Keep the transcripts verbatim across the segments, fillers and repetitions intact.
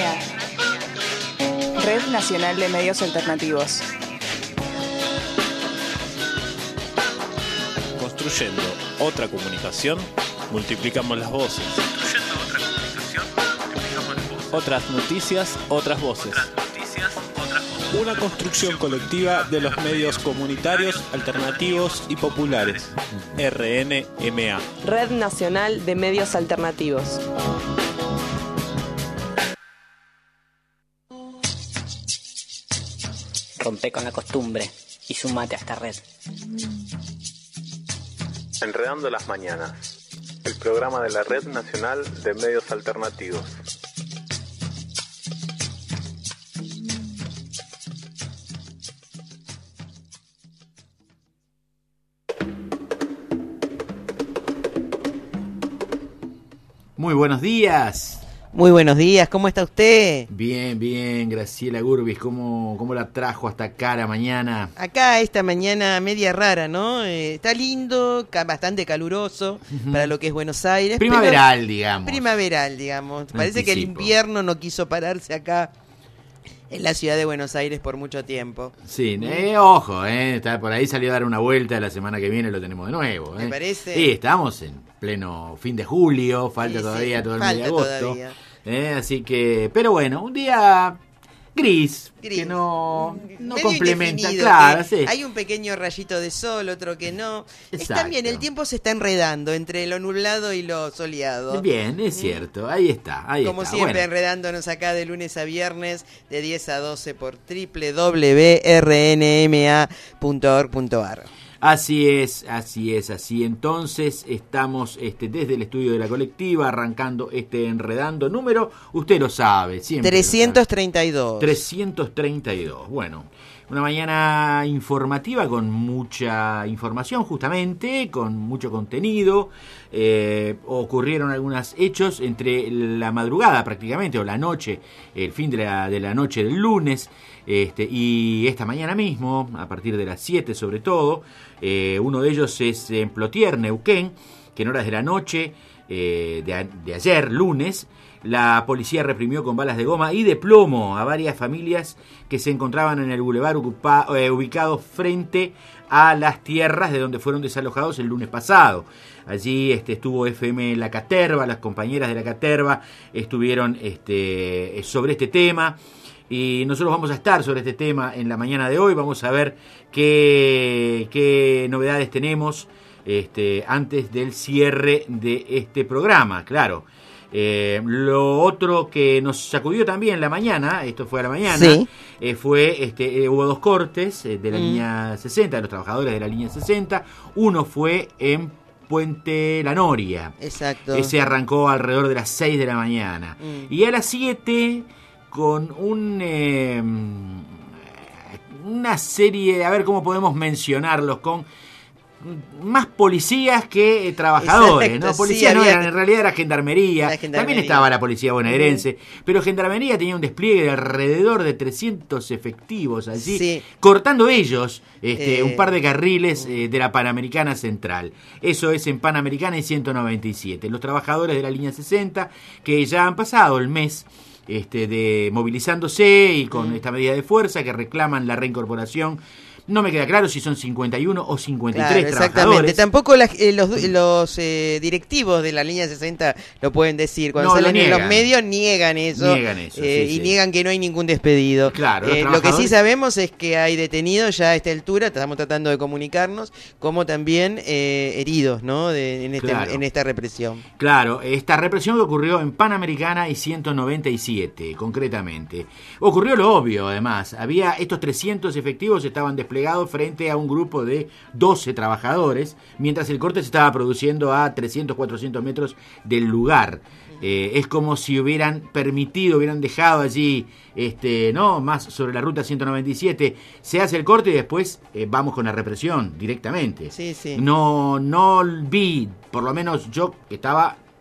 RNA, Red Nacional de Medios Alternativos. Construyendo otra comunicación, multiplicamos las voces. Construyendo otra comunicación, multiplicamos las voces. Otras noticias, otras voces. Otras noticias, otras voces. Una construcción colectiva de los medios comunitarios, alternativos y populares. R N M A. Red Nacional de Medios Alternativos. Rompe con la costumbre y sumate a esta red. Enredando las Mañanas, el programa de la Red Nacional de Medios Alternativos. Muy buenos días. Muy buenos días, ¿cómo está usted? Bien, bien, Graciela Gurbis, ¿cómo, cómo la trajo hasta acá la mañana? Acá esta mañana media rara, ¿no? Eh, está lindo, ca- bastante caluroso uh-huh. para lo que es Buenos Aires. Primaveral, pero, digamos. Primaveral, digamos. Parece que el invierno no quiso pararse acá en la ciudad de Buenos Aires por mucho tiempo. Sí, eh, ojo, eh, está por ahí salió a dar una vuelta, la semana que viene lo tenemos de nuevo. Eh. ¿Me parece? Sí, estamos en pleno fin de julio, falta sí, todavía sí, todo el mes de agosto. Todavía. Eh, así que, pero bueno, un día gris, gris. que no, no complementa, claro, sí. Hay un pequeño rayito de sol, otro que no. Exacto. Está bien, el tiempo se está enredando entre lo nublado y lo soleado. Bien, es cierto, ahí está, ahí Como está. siempre, bueno. enredándonos acá de lunes a viernes, de diez a doce por doble u doble u doble u punto r n m a punto org punto a r. Así es, así es, así. Entonces estamos este, desde el estudio de la colectiva arrancando este Enredando número, usted lo sabe, siempre. trescientos treinta y dos. trescientos treinta y dos. Bueno, una mañana informativa con mucha información justamente, con mucho contenido. Eh, ocurrieron algunos hechos entre la madrugada prácticamente, o la noche, el fin de la, de la noche del lunes, este, y esta mañana mismo, a partir de las siete sobre todo. Eh, uno de ellos es en Plotier, Neuquén, que en horas de la noche eh, de, a, de ayer, lunes, la policía reprimió con balas de goma y de plomo a varias familias que se encontraban en el bulevar ocupa, eh, ubicado frente a las tierras de donde fueron desalojados el lunes pasado. Allí este, estuvo F M La Caterva, las compañeras de La Caterva estuvieron este, sobre este tema. Y nosotros vamos a estar sobre este tema en la mañana de hoy. Vamos a ver qué, qué novedades tenemos este, antes del cierre de este programa, claro. Eh, lo otro que nos sacudió también la mañana, esto fue a la mañana, sí. eh, fue, este, eh, hubo dos cortes eh, de la mm. línea sesenta, de los trabajadores de la línea sesenta. Uno fue en Puente La Noria. Exacto. Ese arrancó alrededor de las seis de la mañana. Mm. Y a las siete... con un eh, una serie, a ver cómo podemos mencionarlos, con más policías que eh, trabajadores. Exacto, ¿no? Policías sí, no eran, en realidad era gendarmería. gendarmería. También estaba la policía bonaerense, uh-huh. pero gendarmería tenía un despliegue de alrededor de trescientos efectivos allí, sí. cortando ellos este, eh. un par de carriles eh, de la Panamericana Central. Eso es en Panamericana y ciento noventa y siete. Los trabajadores de la línea sesenta, que ya han pasado el mes Este, de movilizándose y con esta medida de fuerza que reclaman la reincorporación. No me queda claro si son cincuenta y uno o cincuenta y tres claro, exactamente. trabajadores. Tampoco la, eh, los, los eh, directivos de la línea sesenta lo pueden decir. Cuando no, salen en los medios niegan eso, niegan eso eh, sí, y sí. niegan que no hay ningún despedido. Claro, eh, lo que sí sabemos es que hay detenidos ya a esta altura, estamos tratando de comunicarnos, como también eh, heridos, ¿no? De, en, este, claro. en esta represión. Claro, esta represión que ocurrió en Panamericana y ciento noventa y siete, concretamente. Ocurrió lo obvio, además. Había estos trescientos efectivos estaban desplegados frente a un grupo de doce trabajadores, mientras el corte se estaba produciendo a trescientos, cuatrocientos metros del lugar. Eh, es como si hubieran permitido, hubieran dejado allí, este, no, más sobre la ruta ciento noventa y siete, se hace el corte y después eh, vamos con la represión directamente. Sí, sí. No, no vi, por lo menos yo que estaba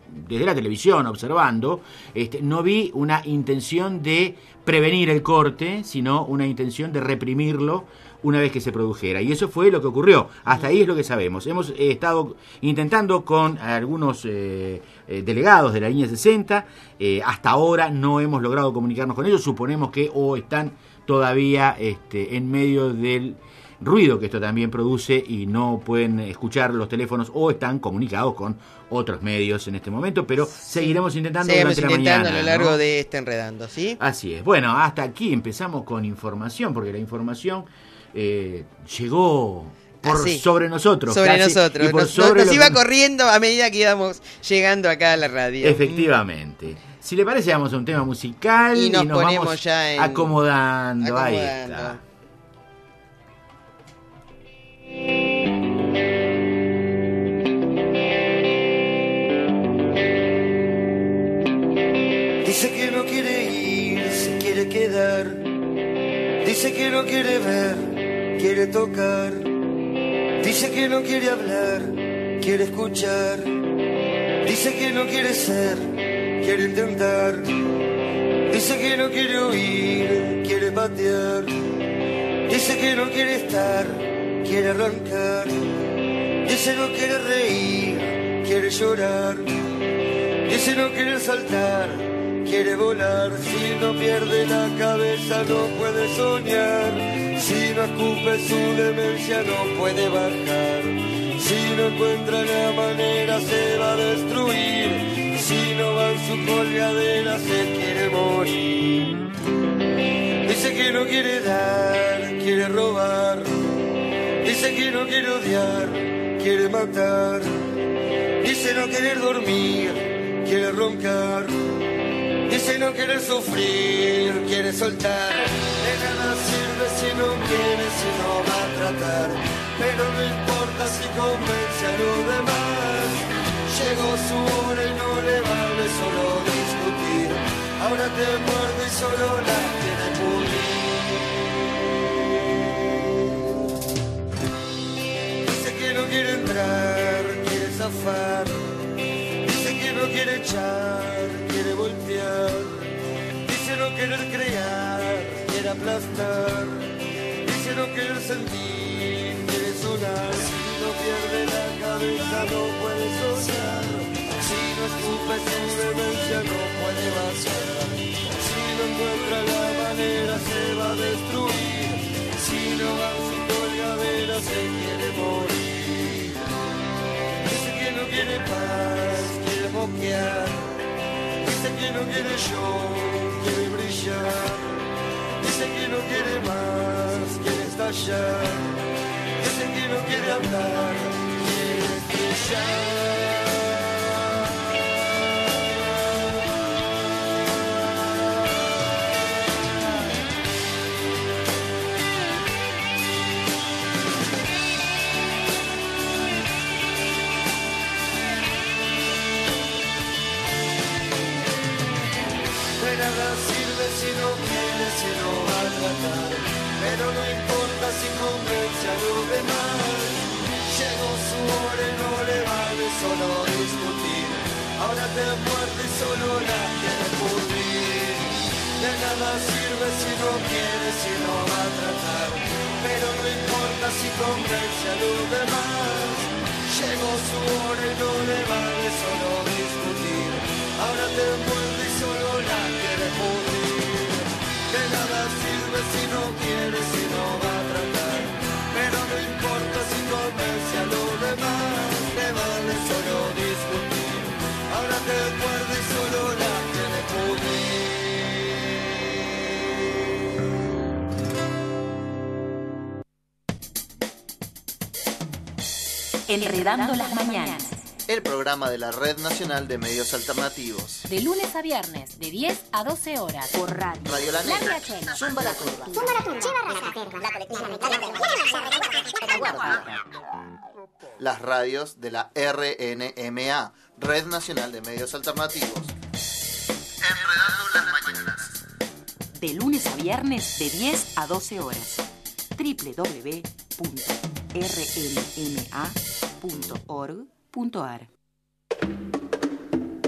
desde la televisión observando, este, no vi una intención de prevenir el corte, sino una intención de reprimirlo una vez que se produjera. Y eso fue lo que ocurrió. Hasta ahí es lo que sabemos. Hemos eh, estado intentando con algunos eh, eh, delegados de la línea sesenta. Eh, hasta ahora no hemos logrado comunicarnos con ellos. Suponemos que o están todavía este, en medio del ruido que esto también produce y no pueden escuchar los teléfonos, o están comunicados con otros medios en este momento, pero sí, seguiremos intentando Seguimos durante intentando la mañana, a lo largo ¿no? de este Enredando, ¿sí? Así es. Bueno, hasta aquí empezamos con información, porque la información eh, llegó por Así, sobre nosotros. Sobre casi, nosotros. y por Nos, sobre nos lo iba que... corriendo a medida que íbamos llegando acá a la radio. Efectivamente. Si le parece, vamos a un tema musical y nos, y nos ponemos vamos ya en... acomodando. Ahí acomodando. está. Dice que no quiere ir, se quiere quedar. Dice que no quiere ver, quiere tocar. Dice que no quiere hablar, quiere escuchar. Dice que no quiere ser, quiere intentar. Dice que no quiere oír, quiere patear. Dice que no quiere estar, quiere arrancar. Dice no quiere reír, quiere llorar. Dice no quiere saltar, quiere volar. Si no pierde la cabeza no puede soñar. Si no escupe su demencia no puede bajar. Si no encuentra la manera se va a destruir. Si no va en su colgadera se quiere morir. Dice que no quiere dar, quiere robar. Dice que no quiere odiar, quiere matar. Dice no querer dormir, quiere roncar. Dice no querer sufrir, quiere soltar. De nada sirve si no quiere, si no va a tratar. Pero no importa si convence a los demás. Llegó su hora y no le vale solo discutir. Ahora te muerde y solo la quiere pulir. Dice que no quiere entrar, quiere zafar. Dice que no quiere echar, quiere voltear. Dice no querer crear, quiere aplastar. Dice no querer sentir, quiere sonar. Si no pierde la cabeza no puede soñar. Si no escupe su demencia no puede bajar. Si no encuentra la manera se va a destruir. Si no va a su colgadera se quiere morir. Dice que no quiere paz, quiere moquear. Dice que no quiere show, quiere brillar. Dice que no quiere más, quiere estallar. Dice que no quiere hablar, quiere estrellar. De nada sirve si no quiere, si no va a tratar. Pero no importa si convence a los demás. Llegó su hora y no le vale solo discutir. Ahora te muerde y solo la quiere pudrir. De nada sirve si no quiere, si no va a tratar. Pero no importa si convence a los demás. Llegó su hora y no le vale solo discutir. Ahora te muerde y solo la quiere pudrir. De nada sirve si no quiere, si no va a tratar. Pero no importa si convence a los demás. Le vale solo discutir. Ahora te muerde y solo la quiere pudrir. Enredando las mañanas. El programa de la Red Nacional de Medios Alternativos. De lunes a viernes, de diez a doce horas. Por radio. Radio La Negra. Zumba la Turba. Zumba la Turba. Las radios de la R N M A, Red Nacional de Medios Alternativos. Enredando las mañanas. De lunes a viernes, de diez a doce horas. doble u doble u doble u punto r n m a punto org punto a r.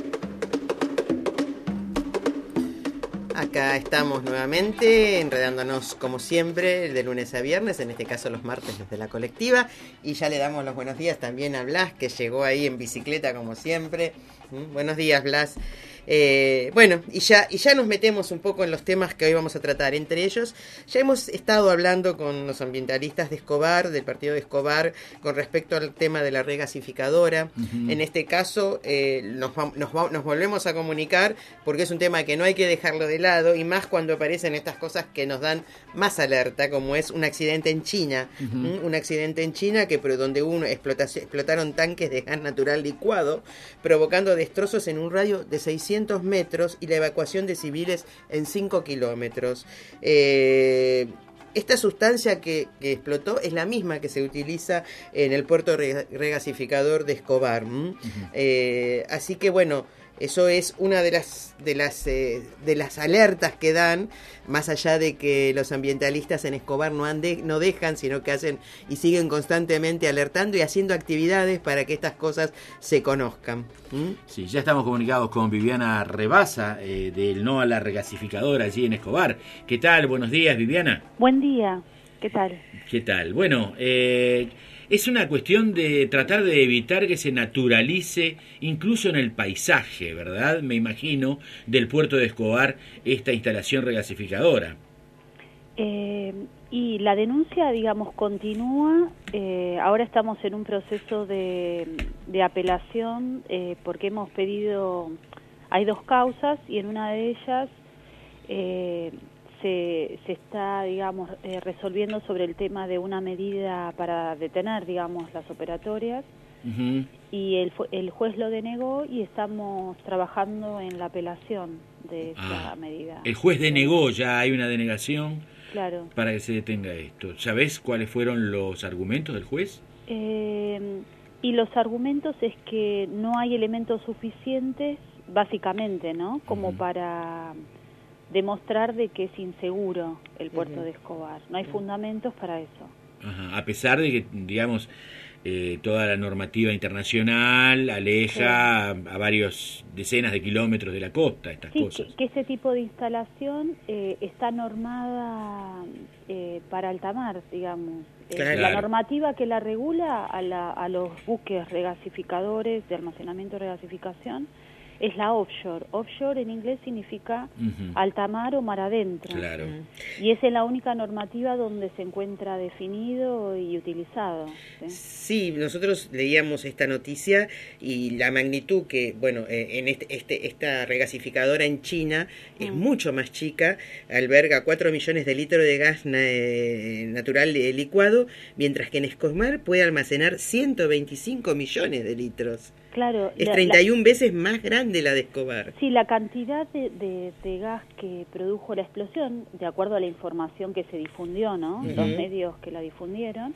acá estamos nuevamente, enredándonos como siempre, de lunes a viernes, en este caso los martes desde la colectiva, y ya le damos los buenos días también a Blas, que llegó ahí en bicicleta como siempre. ¿Mm? Buenos días, Blas. Eh, bueno, y ya, y ya nos metemos un poco en los temas que hoy vamos a tratar. Entre ellos, ya hemos estado hablando con los ambientalistas de Escobar, del partido de Escobar, con respecto al tema de la regasificadora. Uh-huh. En este caso, eh, nos, nos, nos volvemos a comunicar porque es un tema que no hay que dejarlo de lado, y más cuando aparecen estas cosas que nos dan más alerta, como es un accidente en China. Uh-huh. ¿Mm? Un accidente en China que donde uno explotaron tanques de gas natural licuado, provocando destrozos en un radio de seiscientos metros y la evacuación de civiles en cinco kilómetros. Eh, esta sustancia que, que explotó es la misma que se utiliza en el puerto regasificador de Escobar. ¿Mm? Uh-huh. Eh, así que bueno, eso es una de las de las eh, de las alertas que dan, más allá de que los ambientalistas en Escobar no ande, no dejan, sino que hacen y siguen constantemente alertando y haciendo actividades para que estas cosas se conozcan. ¿Mm? Sí, ya estamos comunicados con Viviana Rebasa, eh, del No a la Regasificadora allí en Escobar. ¿Qué tal? Buenos días, Viviana. Buen día. ¿Qué tal? ¿Qué tal? Bueno, eh... es una cuestión de tratar de evitar que se naturalice incluso en el paisaje, ¿verdad? Me imagino, del puerto de Escobar, esta instalación regasificadora. Eh, y la denuncia, digamos, continúa. Eh, ahora estamos en un proceso de, de apelación eh, porque hemos pedido, hay dos causas y en una de ellas Eh, Se, se está, digamos, eh, resolviendo sobre el tema de una medida para detener, digamos, las operatorias. Uh-huh. Y el, el juez lo denegó y estamos trabajando en la apelación de esa ah, medida. El juez denegó, ya hay una denegación. Claro. Para que se detenga esto. ¿Sabés cuáles fueron los argumentos del juez? Eh, y los argumentos es que no hay elementos suficientes, básicamente, ¿no? Como uh-huh. para demostrar de que es inseguro el puerto uh-huh. de Escobar. No hay uh-huh. fundamentos para eso. Ajá. A pesar de que, digamos, eh, toda la normativa internacional aleja sí. a, a varios decenas de kilómetros de la costa estas sí, cosas. Que, que ese tipo de instalación eh, está normada eh, para alta mar, digamos. Claro. Eh, la normativa que la regula a, la, a los buques regasificadores de almacenamiento y regasificación es la offshore. Offshore en inglés significa uh-huh. alta mar o mar adentro. Claro. Y esa es la única normativa donde se encuentra definido y utilizado. Sí, sí, nosotros leíamos esta noticia y la magnitud que, bueno, eh, en este, este esta regasificadora en China uh-huh. es mucho más chica, alberga cuatro millones de litros de gas eh, natural eh, licuado, mientras que en Escobar puede almacenar ciento veinticinco millones de litros. Claro, es treinta y una la, veces más grande la de Escobar. Sí, la cantidad de, de, de gas que produjo la explosión, de acuerdo a la información que se difundió, ¿no? Uh-huh. Los medios que la difundieron,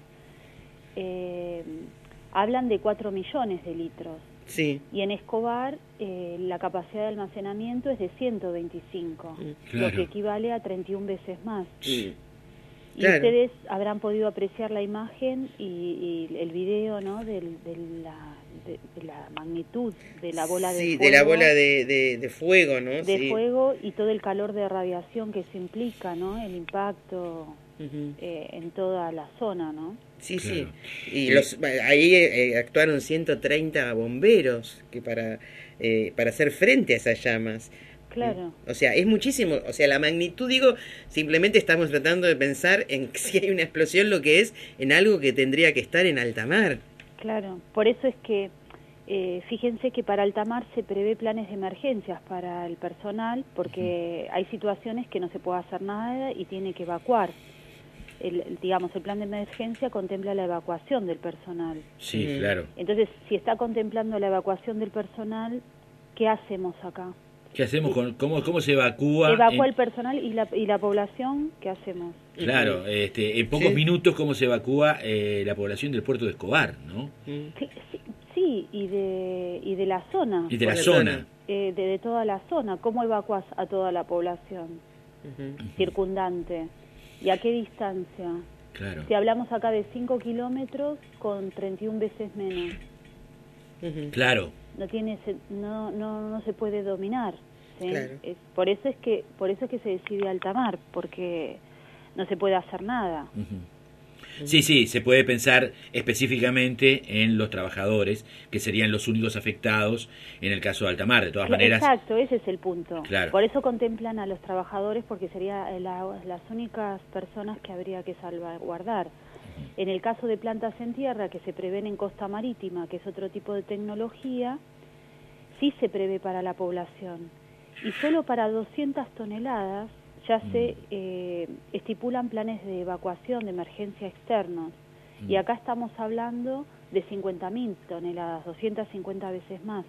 eh, hablan de cuatro millones de litros. Sí. Y en Escobar eh, la capacidad de almacenamiento es de ciento veinticinco, claro. Lo que equivale a treinta y una veces más. Sí. Y claro. Ustedes habrán podido apreciar la imagen y, y el video, ¿no? Del, de la De, de la magnitud de la bola de sí, fuego. de la bola de, de, de fuego, ¿no? De sí. fuego y todo el calor de radiación que se implica, ¿no? El impacto uh-huh. eh, en toda la zona, ¿no? Sí, claro. sí. Y los, ahí eh, actuaron ciento treinta bomberos que para, eh, para hacer frente a esas llamas. Claro. O sea, es muchísimo. O sea, la magnitud, digo, simplemente estamos tratando de pensar en si hay una explosión, lo que es en algo que tendría que estar en alta mar. Claro, por eso es que eh, fíjense que para alta mar se prevé planes de emergencias para el personal, porque uh-huh. hay situaciones que no se puede hacer nada y tiene que evacuar. El, digamos, el plan de emergencia contempla la evacuación del personal. Sí, uh-huh. claro. Entonces, si está contemplando la evacuación del personal, ¿qué hacemos acá? ¿Qué hacemos? Con, cómo, ¿Cómo se evacúa? Evacúa en... el personal y la, y la población, ¿qué hacemos? Claro, este, en pocos ¿Sí? minutos cómo se evacúa eh, la población del puerto de Escobar, ¿no? Sí, sí y de y de la zona. Y de la zona. Eh, de, de toda la zona. ¿Cómo evacuas a toda la población uh-huh. circundante? ¿Y a qué distancia? Claro. Si hablamos acá de cinco kilómetros con treinta y una veces menos. Uh-huh. Claro. No tiene no no no se puede dominar. ¿sí? Claro. Es, por eso es que por eso es que se decide alta mar, porque no se puede hacer nada. Uh-huh. Sí, sí, se puede pensar específicamente en los trabajadores, que serían los únicos afectados en el caso de alta mar. De todas maneras... Exacto, ese es el punto. Claro. Por eso contemplan a los trabajadores, porque serían la, las únicas personas que habría que salvaguardar. Uh-huh. En el caso de plantas en tierra, que se prevén en costa marítima, que es otro tipo de tecnología, sí se prevé para la población. Y solo para doscientas toneladas ya mm. se eh, estipulan planes de evacuación de emergencia externos. Mm. Y acá estamos hablando de cincuenta mil toneladas, doscientas cincuenta veces más.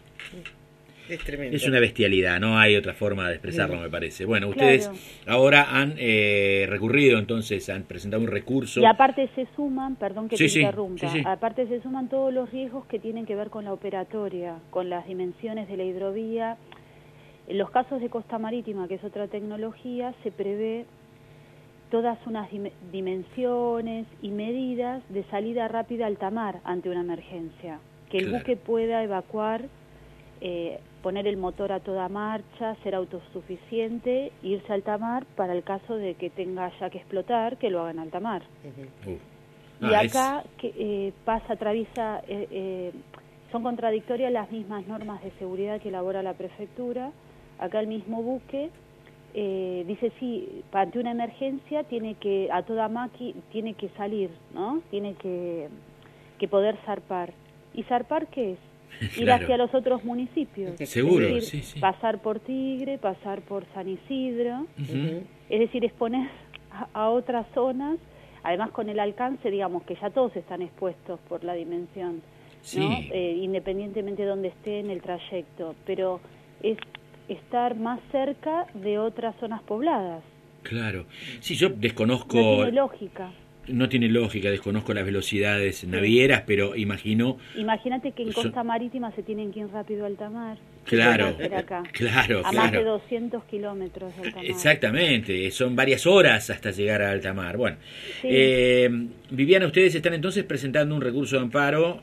Es tremendo. Es una bestialidad, no hay otra forma de expresarlo, sí. me parece. Bueno, Claro. ustedes ahora han eh, recurrido, entonces, han presentado un recurso. Y aparte se suman, perdón que sí, te sí, interrumpa, sí, sí. aparte se suman todos los riesgos que tienen que ver con la operatoria, con las dimensiones de la hidrovía. En los casos de costa marítima, que es otra tecnología, se prevé todas unas dim- dimensiones y medidas de salida rápida a alta mar ante una emergencia. Que el Claro. buque pueda evacuar, eh, poner el motor a toda marcha, ser autosuficiente, irse a alta mar para el caso de que tenga ya que explotar, que lo haga en alta mar. Uh-huh. Uh. Y Ah, acá que, eh, pasa, atraviesa, eh, eh, son contradictorias las mismas normas de seguridad que elabora la prefectura. Acá el mismo buque eh, dice sí, ante una emergencia tiene que a toda maqui tiene que salir, ¿no? Tiene que, que poder zarpar. ¿Y zarpar qué es? Ir Claro. hacia los otros municipios. Seguro, es decir, sí, sí. pasar por Tigre, pasar por San Isidro. Uh-huh. Es decir, exponer a, a otras zonas, además con el alcance, digamos, que ya todos están expuestos por la dimensión, Sí. ¿no? Eh, independientemente de dónde esté en el trayecto, pero es estar más cerca de otras zonas pobladas. Claro. Sí, yo desconozco... No tiene lógica. No tiene lógica, desconozco las velocidades navieras, pero imagino... Imagínate que en Son- costa marítima se tienen que ir rápido a alta mar. Claro, ¿Qué van a hacer acá? claro, A claro. más de doscientos kilómetros de alta mar. Exactamente, son varias horas hasta llegar a alta mar. Bueno, Sí. eh, Viviana, ustedes están entonces presentando un recurso de amparo,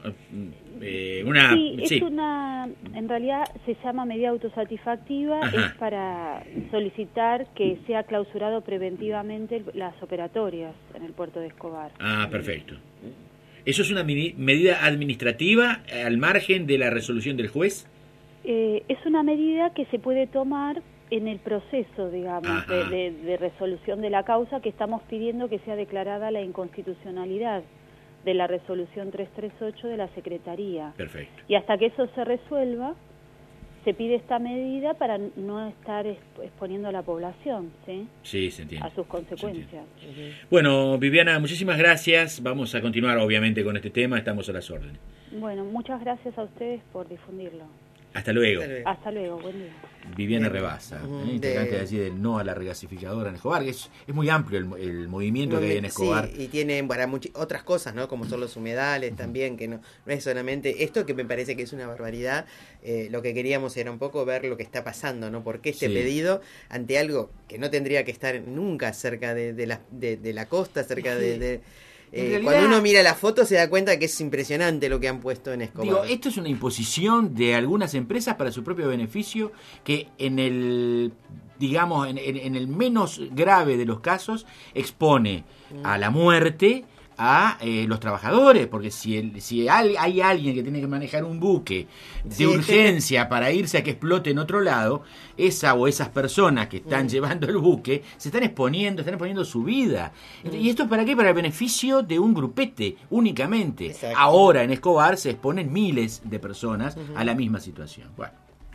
eh, una... Sí, es sí. una, en realidad se llama medida autosatisfactiva, Ajá. es para solicitar que sea clausurado preventivamente el- las operatorias en el puerto de Escobar. Ah, perfecto. ¿Eso es una mini- medida administrativa eh, al margen de la resolución del juez? Eh, es una medida que se puede tomar en el proceso, digamos, de, Ajá. de- de resolución de la causa, que estamos pidiendo que sea declarada la inconstitucionalidad de la resolución trescientos treinta y ocho de la Secretaría. Perfecto. Y hasta que eso se resuelva, se pide esta medida para no estar exp- exponiendo a la población, ¿sí? Sí, se entiende. A sus consecuencias. Bueno, Viviana, muchísimas gracias. Vamos a continuar, obviamente, con este tema. Estamos a las órdenes. Bueno, muchas gracias a ustedes por difundirlo. Hasta luego. Hasta luego. Hasta luego, buen día. Viviana Bien. Rebasa, Ujú, ¿eh? integrante de- de allí del no a la regasificadora en Escobar, que es, es muy amplio el, el movimiento que hay en Escobar. Sí, y tiene para much- otras cosas, ¿no? Como son los humedales también, que no, no es solamente esto, que me parece que es una barbaridad. Eh, lo que queríamos era un poco ver lo que está pasando, ¿no? ¿Por qué este Sí. pedido ante algo que no tendría que estar nunca cerca de, de, la, de, de la costa, cerca de... de- En eh, realidad- cuando uno mira la foto se da cuenta que es impresionante lo que han puesto en Escobar. Digo, esto es una imposición de algunas empresas para su propio beneficio que en el, digamos, en, en- en el menos grave de los casos expone a la muerte a eh, los trabajadores, porque si el, si hay, hay alguien que tiene que manejar un buque de Sí. urgencia para irse a que explote en otro lado, esa o esas personas que están Mm. llevando el buque se están exponiendo, están exponiendo su vida. ¿Y esto es para qué? Para el beneficio de un grupete únicamente. Exacto. Ahora en Escobar se exponen miles de personas a la misma situación. Bueno.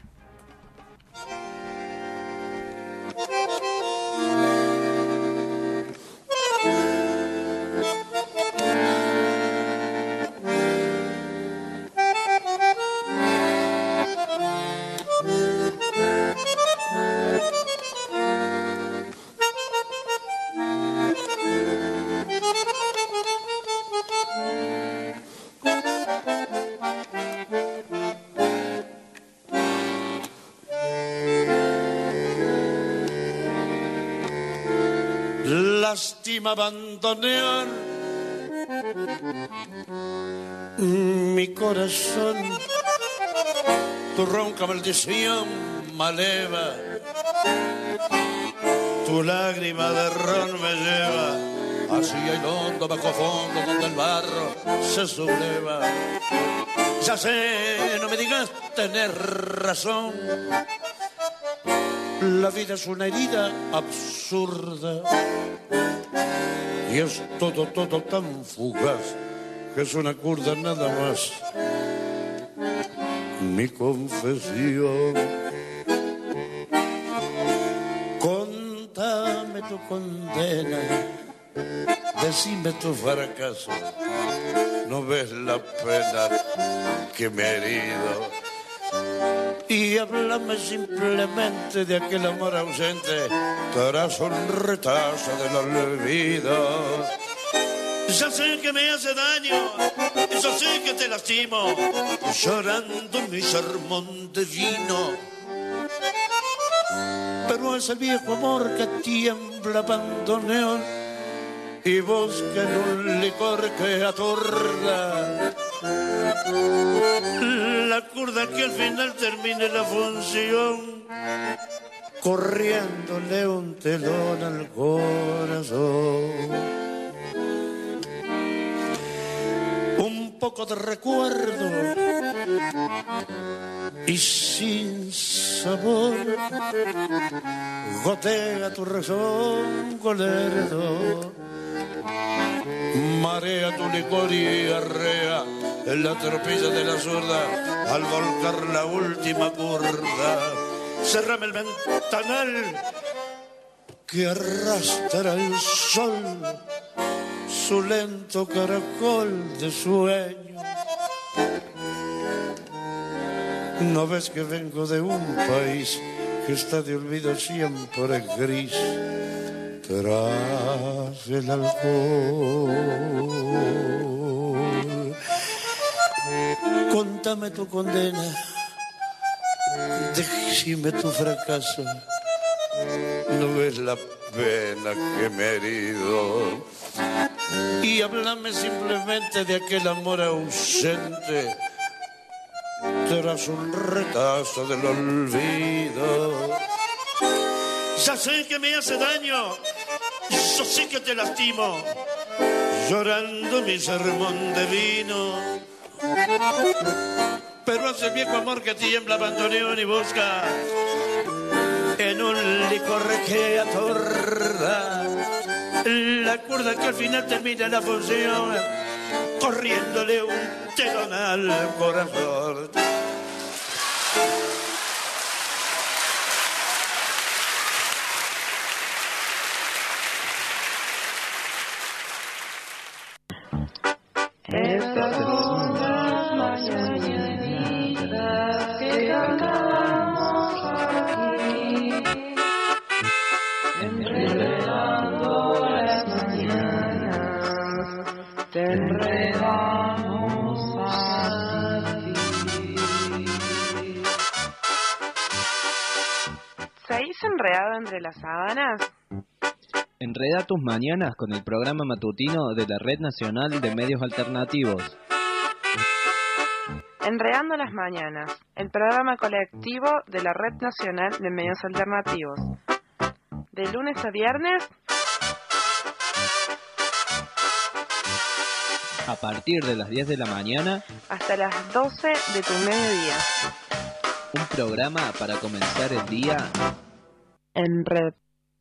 Lástima abandonar mi corazón, tu ronca maldición alma leva, tu lágrima de ron me lleva hacia el hondo bajo fondo donde el barro se subleva. Ya sé, no me digas tener razón, la vida es una herida absurda y es todo, todo tan fugaz que es una curda nada más. Mi confesión, contame tu condena, decime tu fracaso, no ves la pena que me he herido, y háblame simplemente de aquel amor ausente tras un retazo del olvido. Ya sé que me hace daño, yo sé que te lastimo, llorando mi sermón de vino. Pero es el viejo amor que tiembla bandoneón y busca en un licor que atorda la curda que al final termine la función, corriéndole un telón al corazón. Un poco de recuerdo y sin sabor gotea tu razón con lerdo, marea tu licor y arrea en la tropilla de la zurda al volcar la última curda. Cerrame el ventanal que arrastra el sol su lento caracol de sueño. ¿No ves que vengo de un país que está de olvido siempre gris tras el alcohol? Contame tu condena, decime tu fracaso, no ves la pena que me he herido, y háblame simplemente de aquel amor ausente tras un retazo del olvido. Ya sé que me hace daño, yo sé que te lastimo, llorando mi sermón de vino. Pero hace viejo amor que tiembla bandoneón y busca en un licor que atorda la cuerda que al final termina la función, corriéndole un telón al corazón. Estas son las mañanitas que cantamos aquí, enredando las mañanas, te enredamos a ti. ¿Seguís enredado entre las sábanas? Enreda tus mañanas con el programa matutino de la Red Nacional de Medios Alternativos. Enredando las mañanas, el programa colectivo de la Red Nacional de Medios Alternativos. De lunes a viernes, a partir de las diez de la mañana, hasta las doce de tu mediodía. Un programa para comenzar el día en red.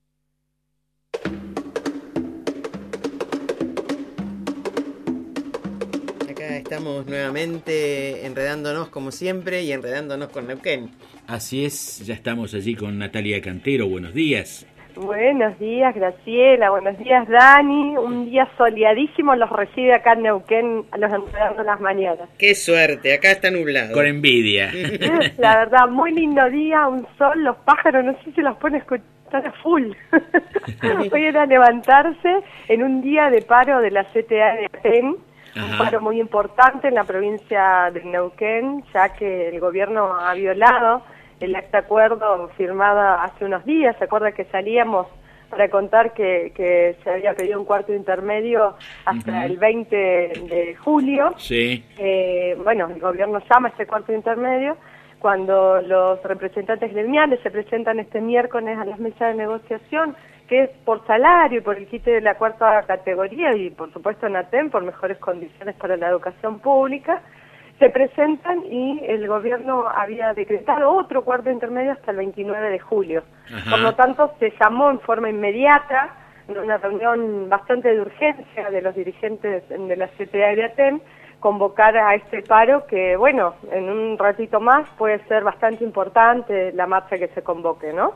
Estamos nuevamente enredándonos como siempre y enredándonos con Neuquén. Así es, ya estamos allí con Natalia Cantero. Buenos días. Buenos días, Graciela. Buenos días, Dani. Un día soleadísimo los recibe acá en Neuquén a los enredando las mañanas. Qué suerte, acá está nublado. Con envidia. La verdad, muy lindo día, un sol, los pájaros, no sé si los pone a escuchar a full. Hoy era levantarse en un día de paro de la C T A de Neuquén. Un paro muy importante en la provincia de Neuquén, ya que el gobierno ha violado el acta acuerdo firmado hace unos días. ¿Se acuerda que salíamos para contar que, que se había pedido un cuarto intermedio hasta uh-huh. el veinte de julio? Sí. Eh, bueno, el gobierno llama a este cuarto intermedio. cuando los representantes gremiales se presentan este miércoles a las mesas de negociación, que es por salario y por el quite de la cuarta categoría y por supuesto en ATEM por mejores condiciones para la educación pública, se presentan y el gobierno había decretado otro cuarto intermedio hasta el veintinueve de julio. Ajá. Por lo tanto, se llamó en forma inmediata, en una reunión bastante de urgencia de los dirigentes de la C T A y de ATEM, convocar a este paro que, bueno, en un ratito más puede ser bastante importante la marcha que se convoque, ¿no?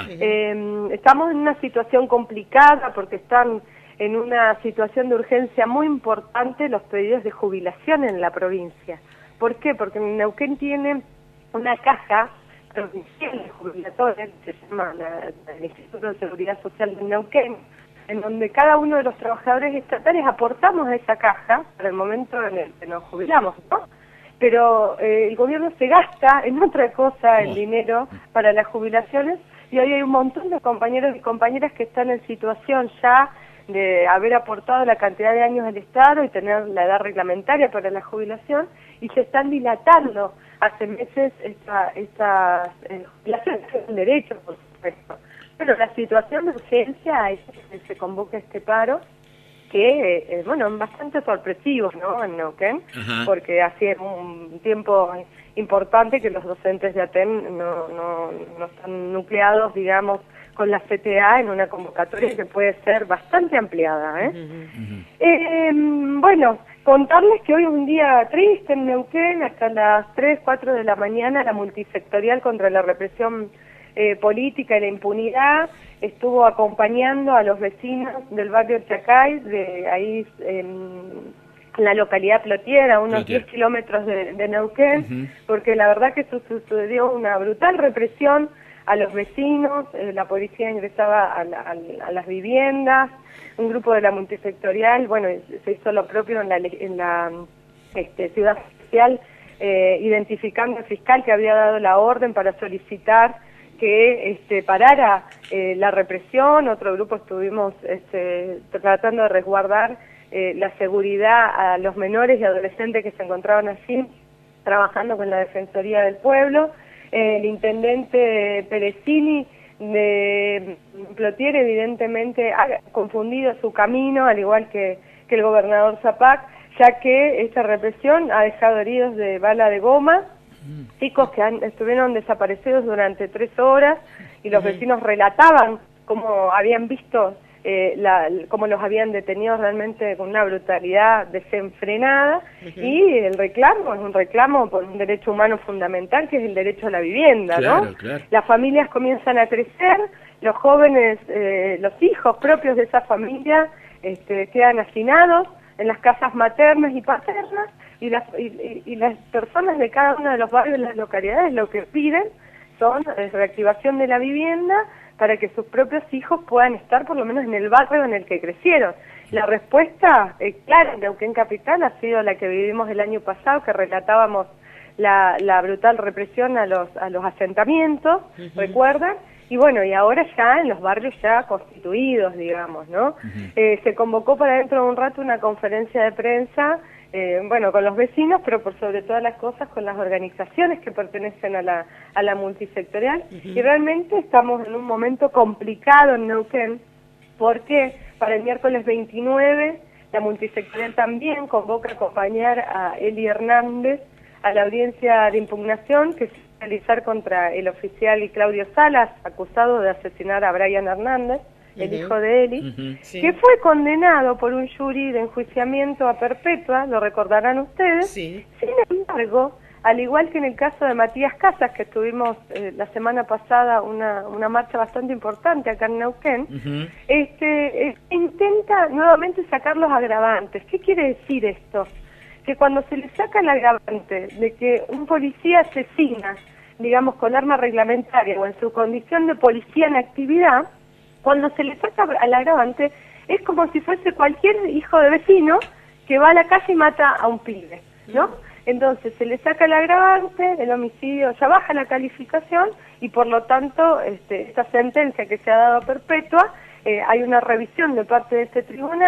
Eh, estamos en una situación complicada porque están en una situación de urgencia muy importante los pedidos de jubilación en la provincia. ¿Por qué? Porque Neuquén tiene una caja provincial de jubilatoria, que se llama la, el Instituto de Seguridad Social de Neuquén, en donde cada uno de los trabajadores estatales aportamos a esa caja para el momento en el que nos jubilamos, ¿no? Pero eh, el gobierno se gasta en otra cosa el dinero para las jubilaciones y hoy hay un montón de compañeros y compañeras que están en situación ya de haber aportado la cantidad de años al Estado y tener la edad reglamentaria para la jubilación y se están dilatando hace meses esta, esta eh, jubilación, es un derecho, por supuesto. Pero la situación de urgencia es que se convoca este paro, que, eh, bueno, es bastante sorpresivo, ¿no?, en Neuquén, Ajá. porque hace un tiempo importante que los docentes de ATEM no, no, no están nucleados, digamos, con la C T A en una convocatoria que puede ser bastante ampliada, ¿eh? Uh-huh. Eh, bueno, contarles que hoy es un día triste en Neuquén, hasta las tres, cuatro de la mañana la multisectorial contra la represión Eh, política y la impunidad estuvo acompañando a los vecinos del barrio Chacay, de ahí en, en la localidad Plotier, a unos diez kilómetros de, de Neuquén, uh-huh. porque la verdad que eso sucedió una brutal represión a los vecinos, eh, la policía ingresaba a, la, a, a las viviendas, un grupo de la multisectorial, bueno, se hizo lo propio en la, en la este, ciudad social, eh, identificando al fiscal que había dado la orden para solicitar que este, parara eh, la represión. Otro grupo estuvimos este, tratando de resguardar eh, la seguridad a los menores y adolescentes que se encontraban allí, trabajando con la Defensoría del Pueblo. Eh, el intendente Perecini de Plotier evidentemente ha confundido su camino, al igual que, que el gobernador Zapac, ya que esta represión ha dejado heridos de bala de goma, chicos que han, estuvieron desaparecidos durante tres horas y los vecinos relataban cómo habían visto, eh, la, cómo los habían detenido realmente con una brutalidad desenfrenada. Uh-huh. Y el reclamo es un reclamo por un derecho humano fundamental que es el derecho a la vivienda, claro, ¿no? Claro. Las familias comienzan a crecer, los jóvenes, eh, los hijos propios de esa familia este, quedan hacinados en las casas maternas y paternas. Y las, y, y las personas de cada uno de los barrios de las localidades lo que piden son eh, reactivación de la vivienda para que sus propios hijos puedan estar por lo menos en el barrio en el que crecieron. La respuesta eh, clara en Neuquén Capital ha sido la que vivimos el año pasado, que relatábamos la, la brutal represión a los, a los asentamientos, uh-huh. ¿recuerdan? Y bueno, y ahora ya en los barrios ya constituidos, digamos, ¿no? Uh-huh. Eh, se convocó para dentro de un rato una conferencia de prensa, Eh, bueno, con los vecinos, pero por sobre todas las cosas con las organizaciones que pertenecen a la, a la multisectorial. Uh-huh. Y realmente estamos en un momento complicado en Neuquén, porque para el miércoles veintinueve la multisectorial también convoca a acompañar a Eli Hernández a la audiencia de impugnación que se va a realizar contra el oficial Claudio Salas, acusado de asesinar a Brian Hernández, el uh-huh. hijo de Eli, uh-huh. sí. que fue condenado por un jury de enjuiciamiento a perpetua, lo recordarán ustedes. Sí. Sin embargo, al igual que en el caso de Matías Casas, que tuvimos eh, la semana pasada una, una marcha bastante importante acá en Neuquén, uh-huh. este eh, intenta nuevamente sacar los agravantes. ¿Qué quiere decir esto? Que cuando se le saca el agravante de que un policía asesina, digamos, con arma reglamentaria o en su condición de policía en actividad, cuando se le saca al agravante, es como si fuese cualquier hijo de vecino que va a la calle y mata a un pibe, ¿no? Entonces se le saca el agravante, el homicidio ya baja la calificación y por lo tanto este, esta sentencia que se ha dado perpetua, eh, hay una revisión de parte de este tribunal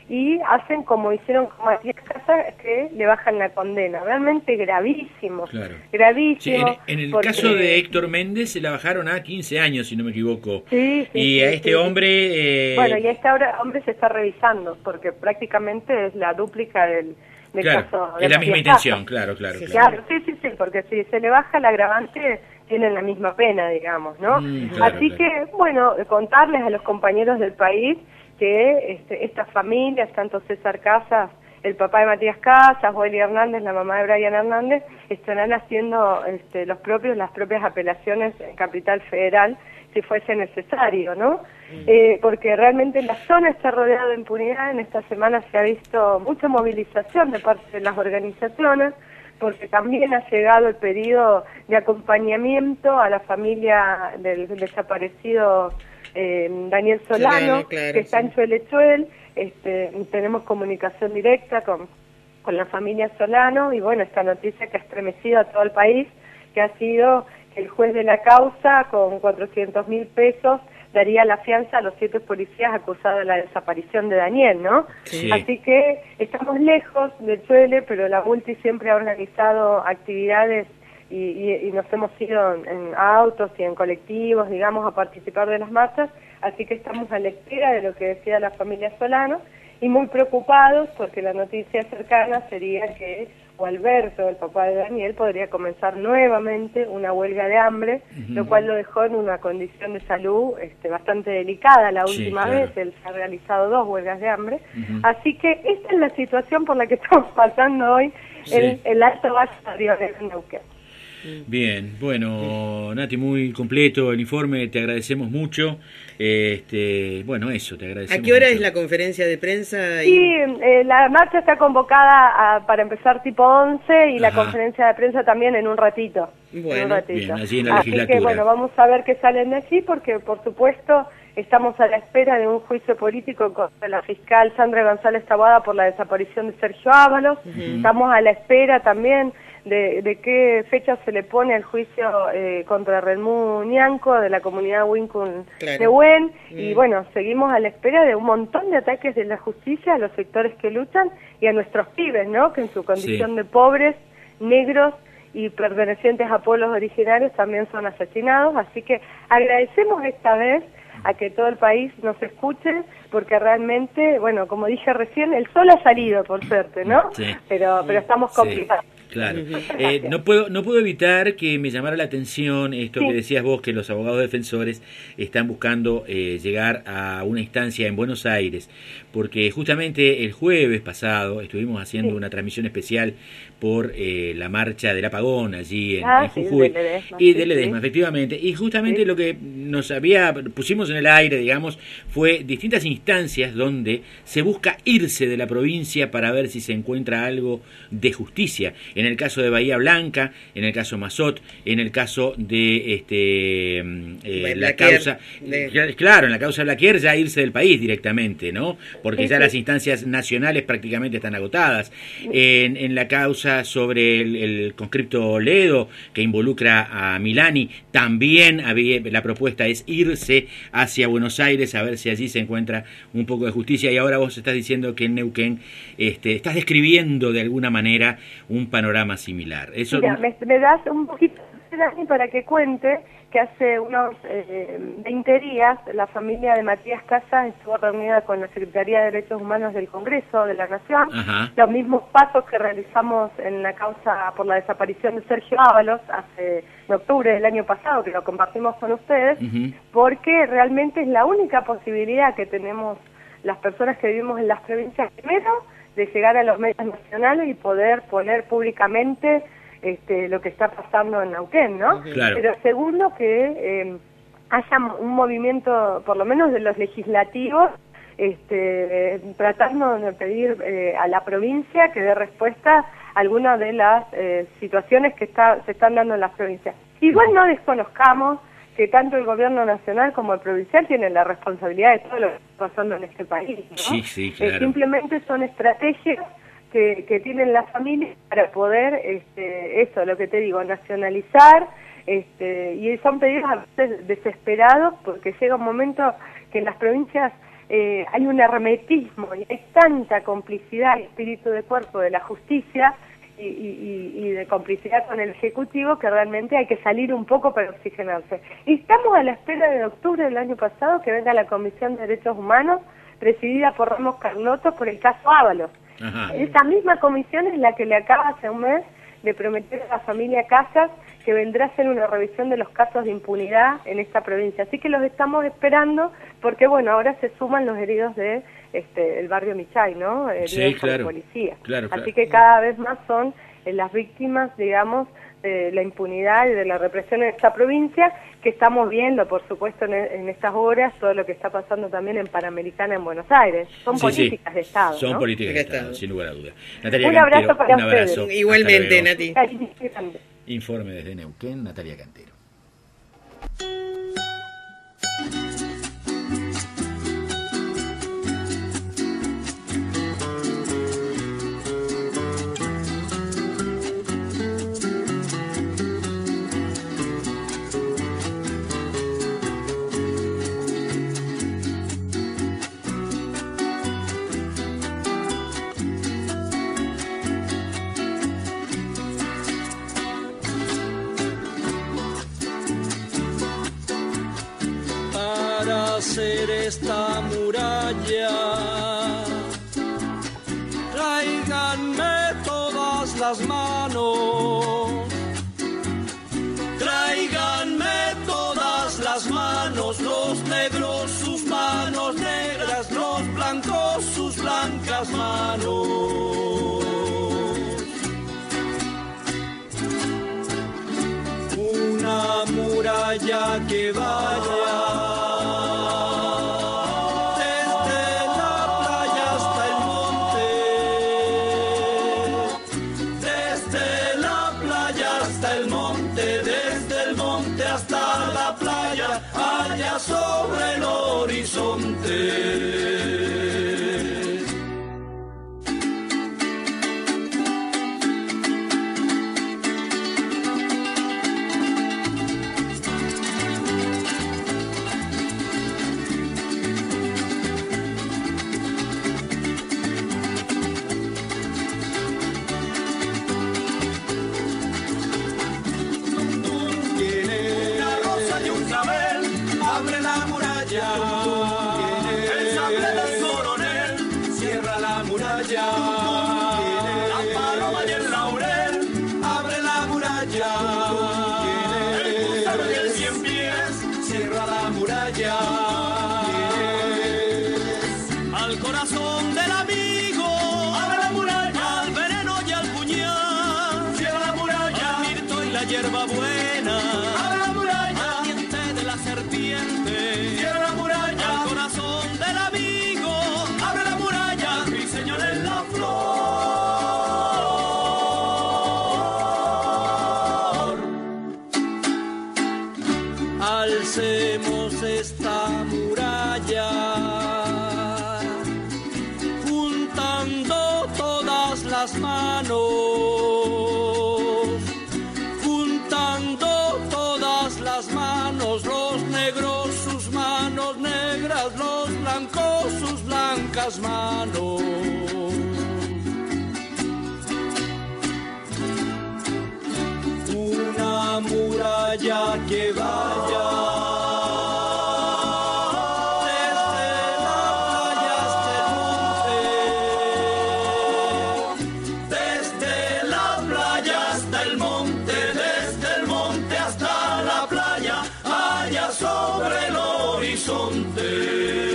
y hacen como hicieron con Matías Casas, que le bajan la condena. Realmente gravísimo, Claro. gravísimo. Sí, en, en el porque- caso de Héctor Méndez se la bajaron a quince años, si no me equivoco. Sí, sí, y sí, a este sí. hombre... eh, Bueno, y a este ahora- hombre se está revisando, porque prácticamente es la dúplica del, del claro, caso de es la misma Matías Casas. intención, claro, claro. Sí, claro. claro, sí, sí, sí, porque si se le baja el agravante, tienen la misma pena, digamos, ¿no? Mm, claro, Así claro. que, bueno, contarles a los compañeros del país que este, estas familias, tanto César Casas, el papá de Matías Casas, o Eli Hernández, la mamá de Brian Hernández, estarán haciendo este, los propios, las propias apelaciones en Capital Federal, si fuese necesario, ¿no? Eh, porque realmente la zona está rodeada de impunidad. En esta semana se ha visto mucha movilización de parte de las organizaciones, porque también ha llegado el pedido de acompañamiento a la familia del, del desaparecido eh, Daniel Solano, Solano, claro, que está sí. en Chuelechuel. Este, tenemos comunicación directa con, con la familia Solano, y bueno, esta noticia que ha estremecido a todo el país, que ha sido que el juez de la causa, con cuatrocientos mil pesos, daría la fianza a los siete policías acusados de la desaparición de Daniel, ¿no? Sí. Así que estamos lejos de Chuele, pero la Multi siempre ha organizado actividades y, y, y nos hemos ido en, en autos y en colectivos, digamos, a participar de las marchas, así que estamos a la espera de lo que decía la familia Solano y muy preocupados porque la noticia cercana sería que o Alberto, el papá de Daniel, podría comenzar nuevamente una huelga de hambre, Ujú. lo cual lo dejó en una condición de salud este, bastante delicada la Sí, última claro. vez. Él se ha realizado dos huelgas de hambre. Ujú. Así que esta es la situación por la que estamos pasando hoy Sí. en el Alto Valle de Río Negro, Neuquén. Bien, bueno, Nati, muy completo el informe, te agradecemos mucho. Este, bueno, eso, te ¿A agradecemos qué hora mucho. es la conferencia de prensa? Sí, eh, la marcha está convocada a- para empezar tipo once y la Ajá. conferencia de prensa también en un ratito. en un Bueno, ratito. bien, allí en la Así legislatura. que bueno, vamos a ver qué salen de allí porque por supuesto estamos a la espera de un juicio político contra la fiscal Sandra González Taboada por la desaparición de Sergio Ábalos. Ujú. Estamos a la espera también de, de qué fecha se le pone el juicio eh, contra Redmú Ñanco de la comunidad Wincun Claro. de Huen. Y Mm. bueno, seguimos a la espera de un montón de ataques de la justicia a los sectores que luchan y a nuestros pibes, ¿no? Que en su condición Sí. de pobres, negros y pertenecientes a pueblos originarios también son asesinados. Así que agradecemos esta vez a que todo el país nos escuche, porque realmente, bueno, como dije recién, el sol ha salido, por suerte, ¿no? Sí. Pero, pero estamos Sí. complicados. Claro. Muchas Eh, gracias. no puedo no puedo evitar que me llamara la atención esto Sí. que decías vos, que los abogados defensores están buscando eh, llegar a una instancia en Buenos Aires, porque justamente el jueves pasado estuvimos haciendo Sí. una transmisión especial por eh, la marcha del apagón allí en, Ah, en sí, Jujuy de Ledesma, y sí, de Ledesma, sí. efectivamente, y justamente Sí. lo que nos había pusimos en el aire, digamos, fue distintas instancias donde se busca irse de la provincia para ver si se encuentra algo de justicia. En el caso de Bahía Blanca, en el caso Mazot, en el caso de este mm, eh, la Blaquier, causa, de- claro, en la causa de Blaquier ya irse del país directamente, ¿no? Porque Sí, ya sí. las instancias nacionales prácticamente están agotadas. En, en la causa sobre el, el conscripto Ledo, que involucra a Milani, también había, la propuesta es irse hacia Buenos Aires a ver si allí se encuentra un poco de justicia. Y ahora vos estás diciendo que en Neuquén este, estás describiendo de alguna manera un panorama similar. Eso Mira, me, me das un poquito, Dani, para que cuente que hace unos eh, veinte días la familia de Matías Casas estuvo reunida con la Secretaría de Derechos Humanos del Congreso de la Nación. Ajá. Los mismos pasos que realizamos en la causa por la desaparición de Sergio Ábalos hace en octubre del año pasado, que lo compartimos con ustedes, Ujú. porque realmente es la única posibilidad que tenemos las personas que vivimos en las provincias, primero, de llegar a los medios nacionales y poder poner públicamente este, lo que está pasando en Neuquén, ¿no? Claro. Pero segundo, que eh, haya un movimiento, por lo menos de los legislativos, este, eh, tratando de pedir eh, a la provincia que dé respuesta a algunas de las eh, situaciones que está, se están dando en las provincias. Igual no desconozcamos que tanto el gobierno nacional como el provincial tienen la responsabilidad de todo lo que está pasando en este país, ¿no? Sí, sí, Eh, claro. simplemente son estrategias que, que tienen las familias para poder, este, eso, lo que te digo, nacionalizar, este, y son pedidos a veces desesperados porque llega un momento que en las provincias eh, hay un hermetismo y hay tanta complicidad y espíritu de cuerpo de la justicia y, y, y de complicidad con el Ejecutivo que realmente hay que salir un poco para oxigenarse. Y estamos a la espera de octubre del año pasado que venga la Comisión de Derechos Humanos presidida por Ramos Carlotto por el caso Ábalos. Ajá. Esa misma comisión es la que le acaba hace un mes de prometer a la familia Casas que vendrá a hacer una revisión de los casos de impunidad en esta provincia. Así que los estamos esperando porque, bueno, ahora se suman los heridos de este el barrio Michay, ¿no? Heridos sí, por claro. policía. Claro, claro. Así que cada vez más son eh, las víctimas, digamos, de la impunidad y de la represión en esta provincia, que estamos viendo, por supuesto, en, en estas horas, todo lo que está pasando también en Panamericana, en Buenos Aires. Son sí, políticas sí. de Estado, Son ¿no? políticas de Estado, sin lugar a dudas. Natalia un Cantero, abrazo para un abrazo. ustedes. Igualmente, Nati. Informe desde Neuquén, Natalia Cantero. Hacer esta muralla, tráiganme todas las manos, tráiganme todas las manos, los negros sus manos negras, los blancos sus blancas manos. Una muralla que vaya sobre el horizonte. El sable del coronel cierra la muralla. La paloma y el laurel abre la muralla. El gusano y el cien pies cierra la muralla. Al corazón del amigo abre la muralla. Al veneno y al puñal cierra la muralla. Al mirto y la hierba buena abre la muralla. Al diente de la serpiente cierra la muralla. Al corazón del amigo abre la muralla. Mi señor es la flor. Alcemos esta muralla, juntando todas las manos, juntando todas las manos, los negros sus manos negras, los blancos sus blancas manos. Una muralla que vaya sobre el horizonte.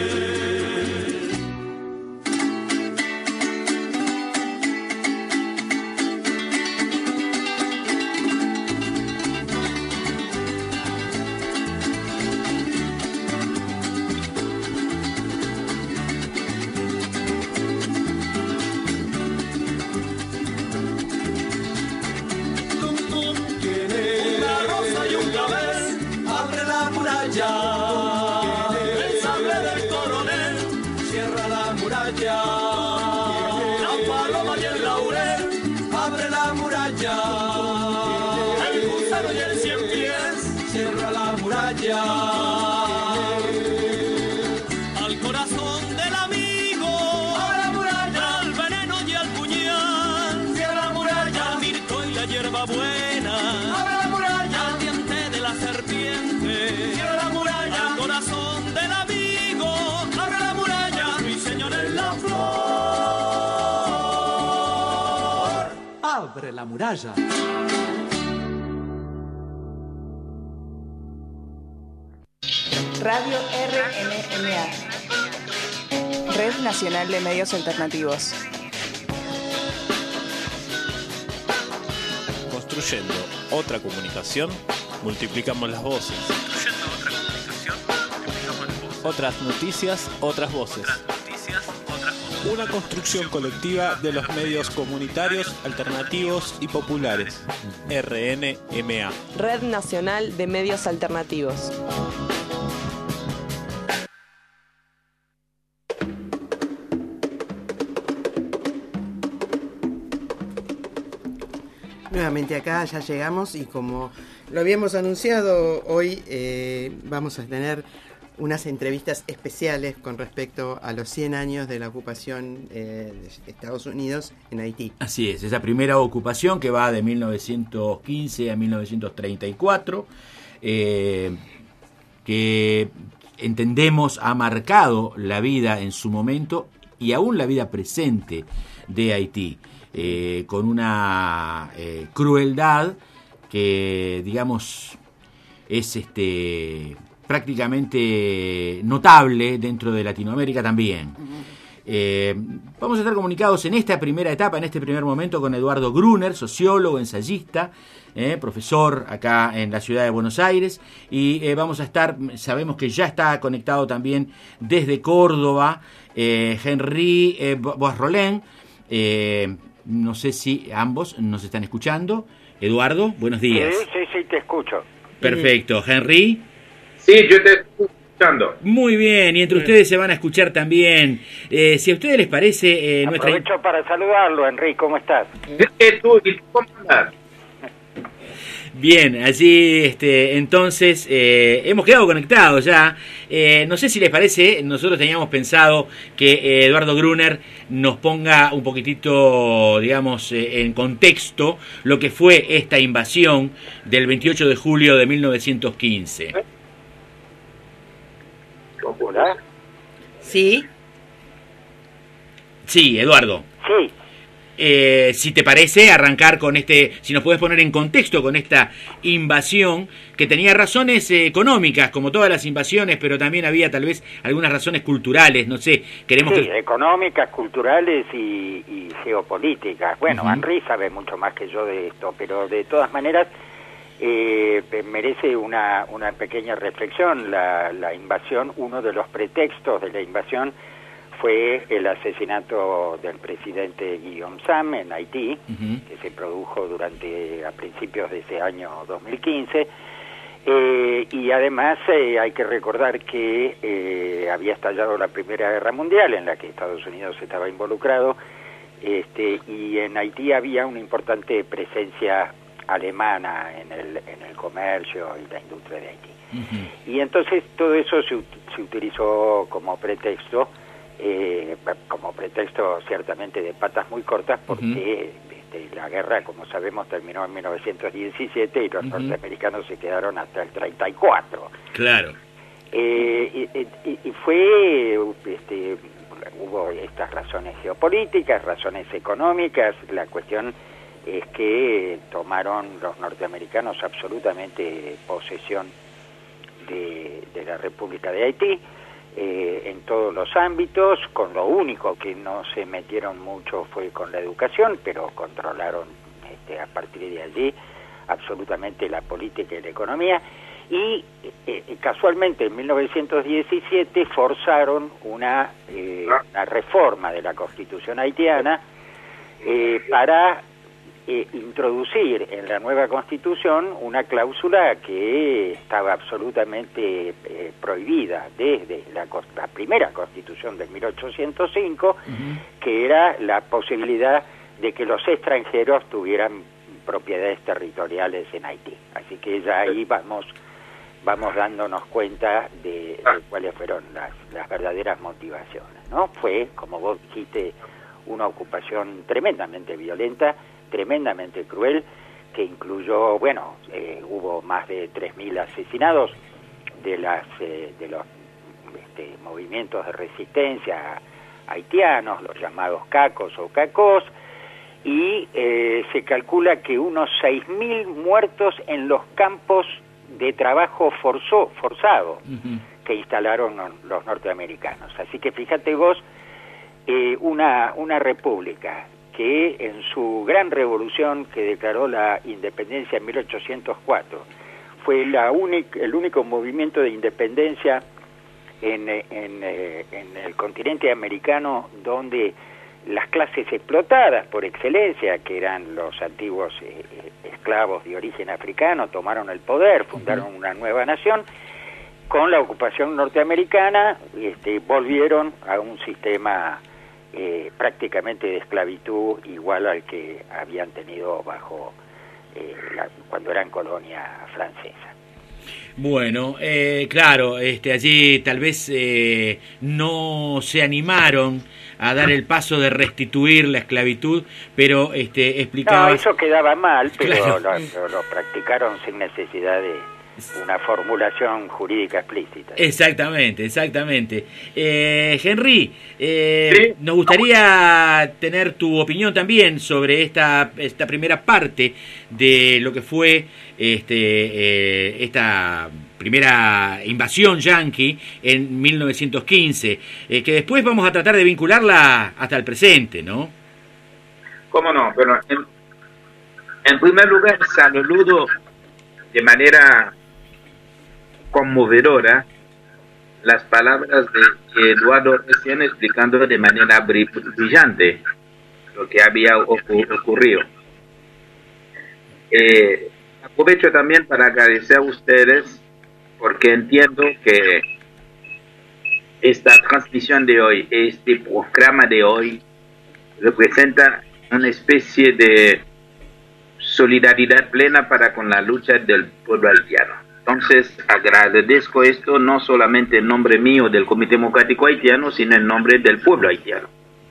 El sable del coronel cierra la muralla. La paloma y el laurel abre la muralla. El gusano y el cien pies cierra la muralla. Al corazón sobre la muralla. Radio R N M A, Red Nacional de Medios Alternativos. Construyendo otra comunicación, multiplicamos las voces. Construyendo otra comunicación, multiplicamos las voces. Otras noticias, otras voces. Otras noticias, otras voces. Una construcción colectiva de los medios comunitarios, alternativos y populares. R N M A. Red Nacional de Medios Alternativos. Nuevamente acá ya llegamos y como lo habíamos anunciado, hoy eh, vamos a tener unas entrevistas especiales con respecto a los cien años de la ocupación eh, de Estados Unidos en Haití. Así es, esa primera ocupación que va de mil novecientos quince a mil novecientos treinta y cuatro, eh, que entendemos ha marcado la vida en su momento y aún la vida presente de Haití. Eh, con una eh, crueldad que, digamos, es este prácticamente notable dentro de Latinoamérica también. Eh, vamos a estar comunicados en esta primera etapa, en este primer momento, con Eduardo Gruner, sociólogo, ensayista, eh, profesor acá en la ciudad de Buenos Aires, y eh, vamos a estar, sabemos que ya está conectado también desde Córdoba, eh, Henry eh, Boisrolin, eh, no sé si ambos nos están escuchando. Eduardo, buenos días. Sí, sí, sí, te escucho. Perfecto. ¿Henry? Sí, yo te estoy escuchando. Muy bien, y entre ustedes se van a escuchar también. Eh, si a ustedes les parece... Eh, Aprovecho nuestra... para saludarlo, Henry, ¿cómo estás? ¿Qué tú? ¿Cómo andás? Bien, allí este, entonces eh, hemos quedado conectados ya. Eh, no sé si les parece, nosotros teníamos pensado que eh, Eduardo Gruner nos ponga un poquitito, digamos, eh, en contexto lo que fue esta invasión del veintiocho de julio de mil novecientos quince. ¿Hola? Sí. Sí, Eduardo. Sí. Eh, si te parece arrancar con este, si nos puedes poner en contexto con esta invasión que tenía razones eh, económicas como todas las invasiones, pero también había tal vez algunas razones culturales, no sé, queremos sí, que... económicas, culturales y, y geopolíticas. Bueno, uh-huh. Henry sabe mucho más que yo de esto, pero de todas maneras eh, merece una, una pequeña reflexión. La, la invasión, uno de los pretextos de la invasión fue el asesinato del presidente Guillaume Sam en Haití, uh-huh. que se produjo durante a principios de ese año dos mil quince, eh, y además eh, hay que recordar que eh, había estallado la Primera Guerra Mundial, en la que Estados Unidos estaba involucrado, este, y en Haití había una importante presencia alemana en el, en el comercio y la industria de Haití. Uh-huh. Y entonces todo eso se, se utilizó como pretexto, Eh, como pretexto ciertamente de patas muy cortas, porque uh-huh. este, la guerra, como sabemos, terminó en mil novecientos diecisiete y los uh-huh. norteamericanos se quedaron hasta el treinta y cuatro. Claro. Eh, y, y, y fue, este, hubo estas razones geopolíticas, razones económicas. La cuestión es que tomaron los norteamericanos absolutamente posesión de, de la República de Haití. Eh, en todos los ámbitos, con lo único que no se metieron mucho fue con la educación, pero controlaron este, a partir de allí absolutamente la política y la economía, y eh, casualmente en mil novecientos diecisiete forzaron una, eh, una reforma de la Constitución haitiana eh, para Eh, introducir en la nueva Constitución una cláusula que estaba absolutamente eh, prohibida desde la, la primera Constitución de mil ochocientos cinco, uh-huh. que era la posibilidad de que los extranjeros tuvieran propiedades territoriales en Haití. Así que ya ahí vamos vamos dándonos cuenta de, de cuáles fueron las, las verdaderas motivaciones, ¿no? Fue, como vos dijiste, una ocupación tremendamente violenta, tremendamente cruel, que incluyó, bueno, eh, hubo más de tres mil asesinados de las eh, de los este, movimientos de resistencia haitianos, los llamados cacos o cacos, y eh, se calcula que unos seis mil muertos en los campos de trabajo forzo, forzado uh-huh. que instalaron los norteamericanos. Así que fíjate vos, eh, una, una república que en su gran revolución que declaró la independencia en mil ochocientos cuatro, fue la única, el único movimiento de independencia en, en, en el continente americano donde las clases explotadas por excelencia, que eran los antiguos eh, esclavos de origen africano, tomaron el poder, fundaron uh-huh. una nueva nación. Con la ocupación norteamericana este, volvieron a un sistema eh, prácticamente de esclavitud igual al que habían tenido bajo eh, la, cuando eran colonia francesa. Bueno, eh, claro, este, allí tal vez eh, no se animaron a dar el paso de restituir la esclavitud, pero este, explicaba... No, eso quedaba mal, pero claro. lo, lo, lo practicaron sin necesidad de una formulación jurídica explícita. Exactamente, exactamente. Eh, Henry, eh, ¿sí? Nos gustaría tener tu opinión también sobre esta, esta primera parte de lo que fue este, eh, esta primera invasión yanqui en mil novecientos quince, eh, que después vamos a tratar de vincularla hasta el presente, ¿no? ¿Cómo no? Bueno, en, en primer lugar, saludo de manera conmovedora las palabras de Eduardo recién explicando de manera brillante lo que había ocurrido. Eh, aprovecho también para agradecer a ustedes porque entiendo que esta transmisión de hoy, este programa de hoy, representa una especie de solidaridad plena para con la lucha del pueblo haitiano. Entonces, agradezco esto no solamente en nombre mío del Comité Democrático Haitiano, sino en nombre del pueblo haitiano.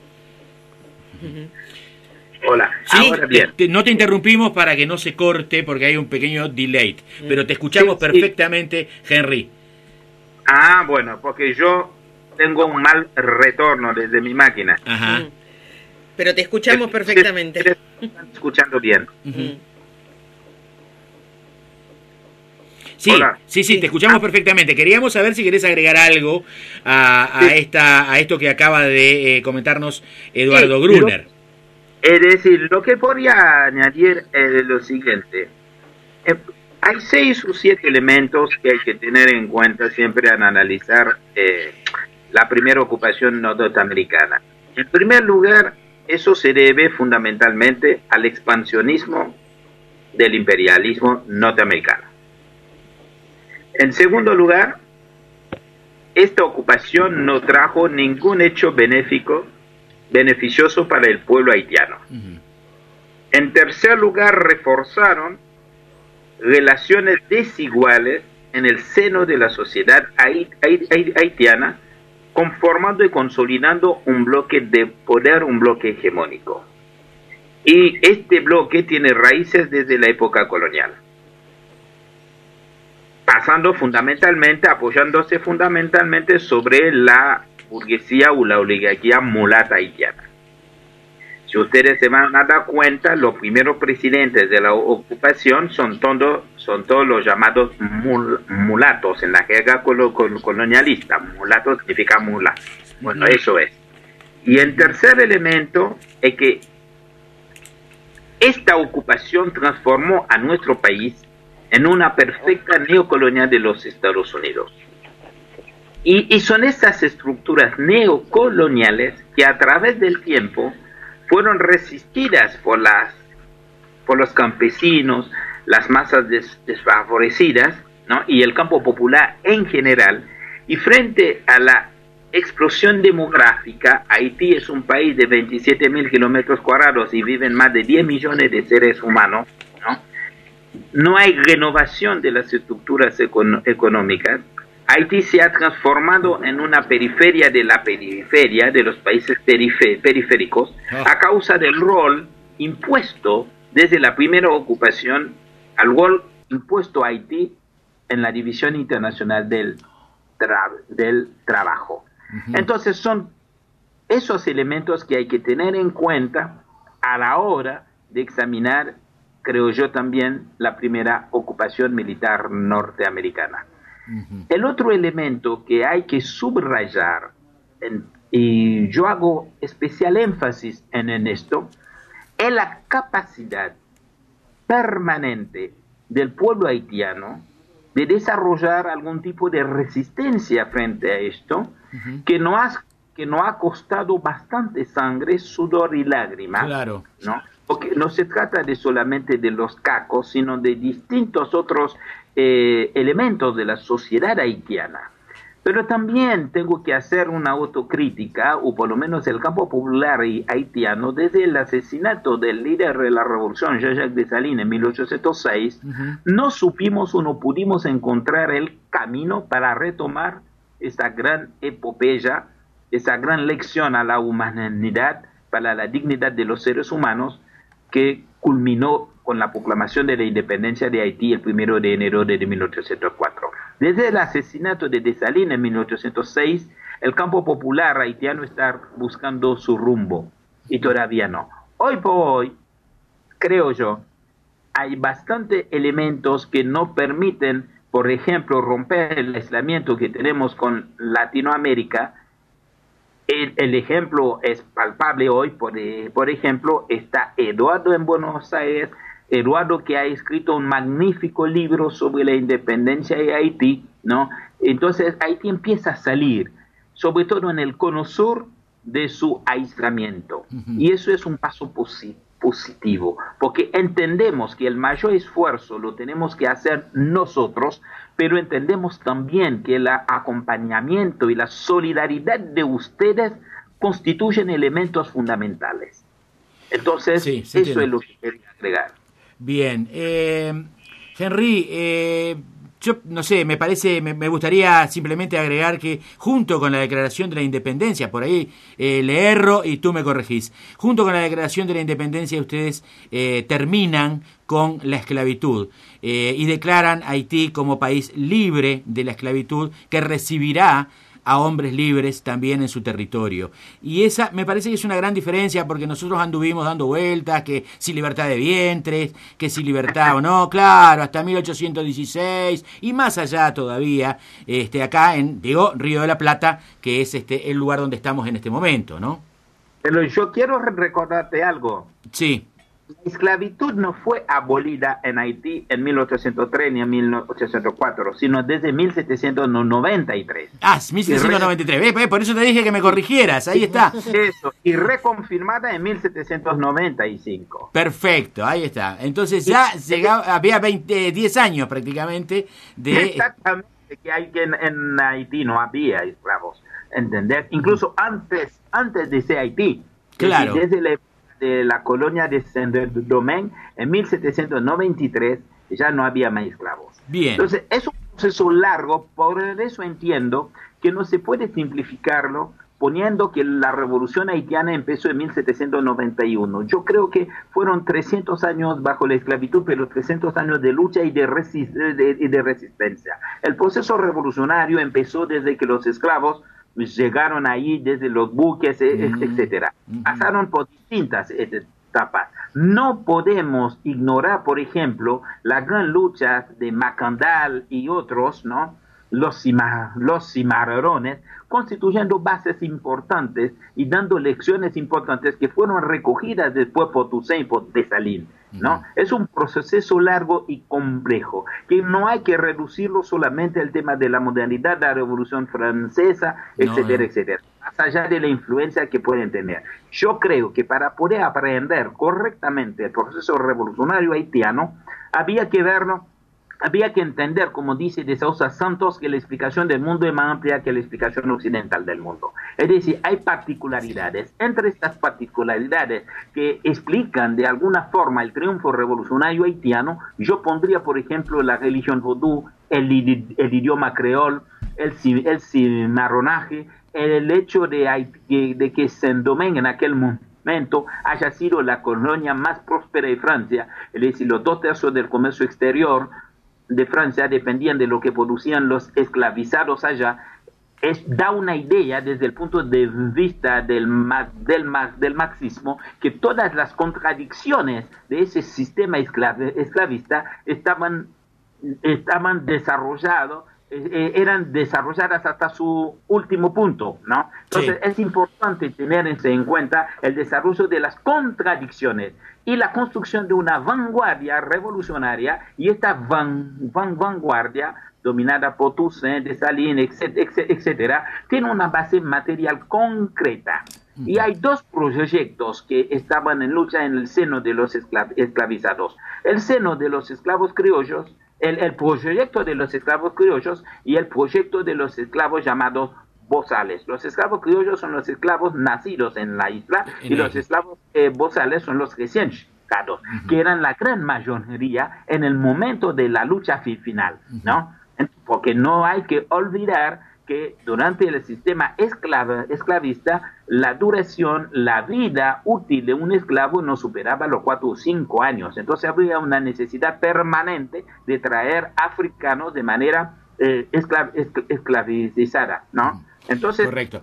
Hola, sí, ahora bien. Te, no te interrumpimos para que no se corte porque hay un pequeño delay, pero te escuchamos sí, perfectamente, sí. Henry. Ah, bueno, porque yo tengo un mal retorno desde mi máquina. Ajá. Pero te escuchamos perfectamente. Están escuchando bien. Uh-huh. Sí, Hola. sí, sí, te escuchamos ah. perfectamente. Queríamos saber si querés agregar algo a, a, sí. esta, a esto que acaba de eh, comentarnos Eduardo sí, Gruner. Es decir, lo que podría añadir es lo siguiente. Eh, hay seis o siete elementos que hay que tener en cuenta siempre al analizar eh, la primera ocupación norteamericana. En primer lugar, eso se debe fundamentalmente al expansionismo del imperialismo norteamericano. En segundo lugar, esta ocupación no trajo ningún hecho benéfico, beneficioso para el pueblo haitiano. Uh-huh. En tercer lugar, reforzaron relaciones desiguales en el seno de la sociedad haitiana, conformando y consolidando un bloque de poder, un bloque hegemónico. Y este bloque tiene raíces desde la época colonial, pasando fundamentalmente, apoyándose fundamentalmente sobre la burguesía o la oligarquía mulata haitiana. Si ustedes se van a dar cuenta, los primeros presidentes de la ocupación son, todo, son todos los llamados mul, mulatos en la jerga col, col, colonialista. Mulato significa mula. Bueno, eso es. Y el tercer elemento es que esta ocupación transformó a nuestro país en una perfecta neocolonial de los Estados Unidos. Y, y son estas estructuras neocoloniales que a través del tiempo fueron resistidas por, las, por los campesinos, las masas des, desfavorecidas, ¿no? Y el campo popular en general. Y frente a la explosión demográfica, Haití es un país de veintisiete mil kilómetros cuadrados y viven más de diez millones de seres humanos, ¿no? No hay renovación de las estructuras econ- económicas. Haití se ha transformado en una periferia de la periferia de los países perife- periféricos a causa del rol impuesto desde la primera ocupación, al rol impuesto a Haití en la División Internacional del, tra- del Trabajo. Uh-huh. Entonces son esos elementos que hay que tener en cuenta a la hora de examinar, creo yo también, la primera ocupación militar norteamericana. Uh-huh. El otro elemento que hay que subrayar, en, y yo hago especial énfasis en, en esto, es la capacidad permanente del pueblo haitiano de desarrollar algún tipo de resistencia frente a esto, uh-huh. que no ha, que no ha costado bastante sangre, sudor y lágrimas, claro. ¿no? Porque no se trata de solamente de los cacos, sino de distintos otros eh, elementos de la sociedad haitiana. Pero también tengo que hacer una autocrítica, o por lo menos el campo popular haitiano, desde el asesinato del líder de la revolución, Jean-Jacques Dessalines, en mil ochocientos seis, uh-huh. no supimos o no pudimos encontrar el camino para retomar esta gran epopeya, esa gran lección a la humanidad, para la dignidad de los seres humanos, que culminó con la proclamación de la independencia de Haití el primero de enero de mil ochocientos cuatro. Desde el asesinato de Dessalines en mil ochocientos seis, el campo popular haitiano está buscando su rumbo, y todavía no. Hoy por hoy, creo yo, hay bastantes elementos que no permiten, por ejemplo, romper el aislamiento que tenemos con Latinoamérica. El, el ejemplo es palpable hoy, por, por ejemplo, está Eduardo en Buenos Aires, Eduardo que ha escrito un magnífico libro sobre la independencia de Haití, ¿no? Entonces Haití empieza a salir, sobre todo en el cono sur, de su aislamiento. Uh-huh. Y eso es un paso posi- positivo, porque entendemos que el mayor esfuerzo lo tenemos que hacer nosotros, pero entendemos también que el acompañamiento y la solidaridad de ustedes constituyen elementos fundamentales. Entonces, sí, sí, eso entiendo. Es lo que quería agregar. Bien. Eh, Henry, eh, yo no sé, me parece, me, me gustaría simplemente agregar que junto con la Declaración de la Independencia, por ahí eh, le erro y tú me corregís, junto con la Declaración de la Independencia ustedes eh, terminan con la esclavitud eh, y declaran a Haití como país libre de la esclavitud, que recibirá a hombres libres también en su territorio. Y esa me parece que es una gran diferencia, porque nosotros anduvimos dando vueltas, que si libertad de vientres, que si libertad o no, claro, hasta mil ochocientos dieciséis y más allá todavía, este acá en, digo, Río de la Plata, que es este el lugar donde estamos en este momento, ¿no? Pero yo quiero recordarte algo. Sí. La esclavitud no fue abolida en Haití en mil ochocientos tres ni en mil ochocientos cuatro, sino desde mil setecientos noventa y tres. Ah, mil setecientos noventa y tres. Re... ¿Ves? Por eso te dije que me corrigieras. Ahí está. Eso. Y reconfirmada en mil setecientos noventa y cinco. Perfecto, ahí está. Entonces ya llegaba, había veinte, diez años prácticamente de... Exactamente, que, hay que en, en Haití no había esclavos. ¿Entender? Incluso antes, antes de ser Haití. Claro. Desde la de la colonia de Saint-Domingue, en mil setecientos noventa y tres ya no había más esclavos. Bien. Entonces es un proceso largo, por eso entiendo que no se puede simplificarlo poniendo que la revolución haitiana empezó en mil setecientos noventa y uno. Yo creo que fueron trescientos años bajo la esclavitud, pero trescientos años de lucha y de, resist- de, de resistencia. El proceso revolucionario empezó desde que los esclavos llegaron ahí, desde los buques, mm. etcétera. Mm-hmm. Pasaron por distintas etapas. No podemos ignorar, por ejemplo, la gran lucha de Macandal y otros, ¿no? Los, cima, los cimarrones, constituyendo bases importantes y dando lecciones importantes que fueron recogidas después por Toussaint y por Dessalines, ¿no? Uh-huh. Es un proceso largo y complejo, que no hay que reducirlo solamente al tema de la modernidad de la Revolución Francesa, etcétera, no, eh. etcétera, más allá de la influencia que pueden tener. Yo creo que para poder aprender correctamente el proceso revolucionario haitiano, había que verlo Había que entender, como dice de Sousa Santos, que la explicación del mundo es más amplia que la explicación occidental del mundo. Es decir, hay particularidades. Entre estas particularidades que explican de alguna forma el triunfo revolucionario haitiano, yo pondría, por ejemplo, la religión vodú, el, el idioma creol, el, el cimarronaje, el hecho de, de que Saint-Domingue en aquel momento haya sido la colonia más próspera de Francia, es decir, los dos tercios del comercio exterior de Francia dependían de lo que producían los esclavizados allá, es, da una idea desde el punto de vista del, del, del marxismo que todas las contradicciones de ese sistema esclav, esclavista estaban, estaban desarrollados, eh, eran desarrolladas hasta su último punto, ¿no? Entonces sí. Es importante tener en cuenta el desarrollo de las contradicciones y la construcción de una vanguardia revolucionaria, y esta van, van, vanguardia dominada por Toussaint, Dessalines, etcétera, etcétera, tiene una base material concreta. Y hay dos proyectos que estaban en lucha en el seno de los esclav esclavizados. El seno de los esclavos criollos, el, el proyecto de los esclavos criollos y el proyecto de los esclavos llamados bozales. Los esclavos criollos son los esclavos nacidos en la isla y los esclavos eh, bozales son los recién llegados, uh-huh. que eran la gran mayoría en el momento de la lucha final, ¿no? Porque no hay que olvidar que durante el sistema esclava, esclavista, la duración, la vida útil de un esclavo no superaba los cuatro o cinco años. Entonces había una necesidad permanente de traer africanos de manera eh, esclav, esclav, esclavizada, ¿no? Entonces, correcto.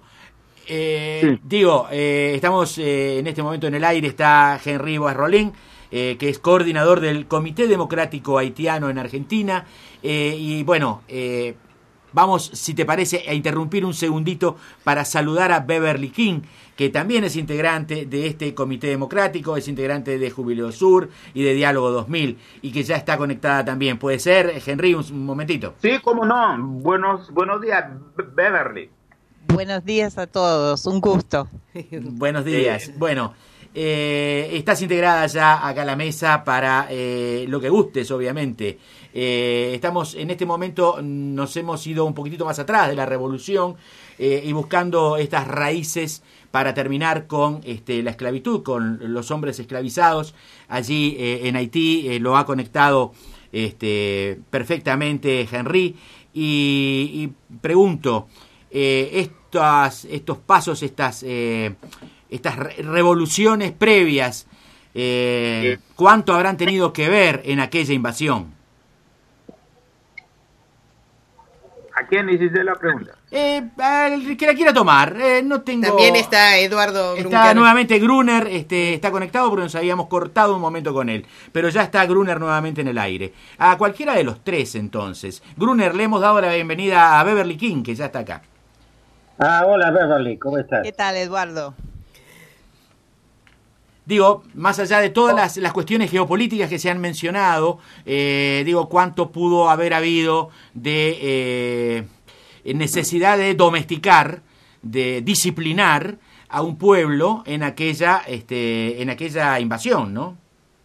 Eh, sí. Digo, eh, estamos eh, en este momento en el aire, está Henry Boisrolin, eh, que es coordinador del Comité Democrático Haitiano en Argentina, eh, y bueno, eh, vamos, si te parece, a interrumpir un segundito para saludar a Beverly King, que también es integrante de este Comité Democrático, es integrante de Jubileo Sur y de Diálogo dos mil, y que ya está conectada también. ¿Puede ser, Henry, un, un momentito? Sí, cómo no. Buenos, buenos días, Beverly. Buenos días a todos, un gusto. Buenos días. Eh. Bueno, eh, estás integrada ya acá a la mesa para eh, lo que gustes, obviamente. Eh, estamos en este momento, nos hemos ido un poquitito más atrás de la revolución eh, y buscando estas raíces para terminar con este, la esclavitud, con los hombres esclavizados allí eh, en Haití. Eh, lo ha conectado este, perfectamente Henry y, y pregunto, eh, estas, estos pasos, estas, eh, estas re revoluciones previas, eh, sí. ¿cuánto habrán tenido que ver en aquella invasión? ¿A quién hiciste la pregunta? Eh, el que la quiera tomar. Eh, no tengo. También está Eduardo Está Grunker. nuevamente Gruner, este, está conectado porque nos habíamos cortado un momento con él. Pero ya está Gruner nuevamente en el aire. A cualquiera de los tres, entonces. Gruner, le hemos dado la bienvenida a Beverly King, que ya está acá. Ah, hola Beverly, ¿cómo estás? ¿Qué tal, Eduardo? Digo, más allá de todas las, las cuestiones geopolíticas que se han mencionado, eh, digo, cuánto pudo haber habido de eh, necesidad de domesticar, de disciplinar a un pueblo en aquella, este, en aquella invasión, ¿no?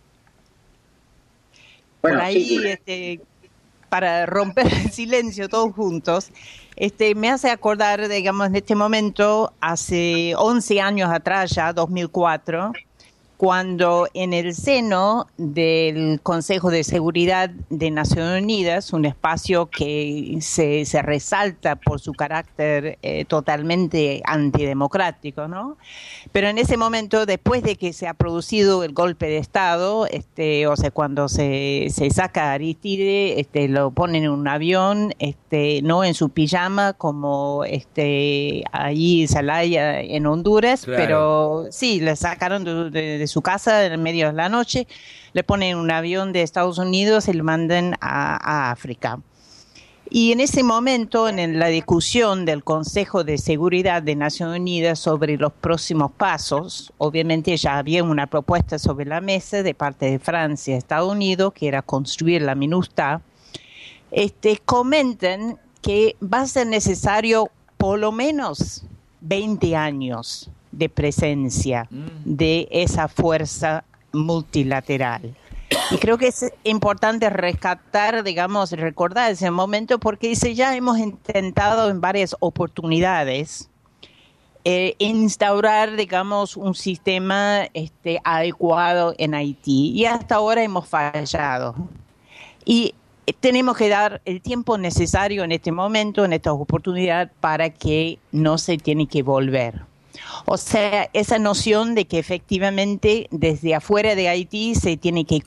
Bueno, por ahí, sí. este, para romper el silencio todos juntos, este, me hace acordar, digamos, en este momento, hace once años atrás ya, dos mil cuatro, cuando en el seno del Consejo de Seguridad de Naciones Unidas, un espacio que se, se resalta por su carácter eh, totalmente antidemocrático, ¿no? Pero en ese momento, después de que se ha producido el golpe de Estado, este, o sea, cuando se, se saca a Aristide, este, lo ponen en un avión, este, no en su pijama como este, allí Zelaya en Honduras, claro. Pero sí, le sacaron de, de, de su casa en medio de la noche, le ponen un avión de Estados Unidos y le mandan a, a África. Y en ese momento, en la discusión del Consejo de Seguridad de Naciones Unidas sobre los próximos pasos, obviamente ya había una propuesta sobre la mesa de parte de Francia y Estados Unidos, que era construir la MINUSTAH, este, comentan que va a ser necesario por lo menos veinte años de presencia de esa fuerza multilateral. Y creo que es importante rescatar, digamos, recordar ese momento, porque dice, ya hemos intentado en varias oportunidades eh, instaurar, digamos, un sistema este, adecuado en Haití, y hasta ahora hemos fallado. Y tenemos que dar el tiempo necesario en este momento, en esta oportunidad, para que no se tiene que volver. O sea, esa noción de que efectivamente desde afuera de Haití se tiene que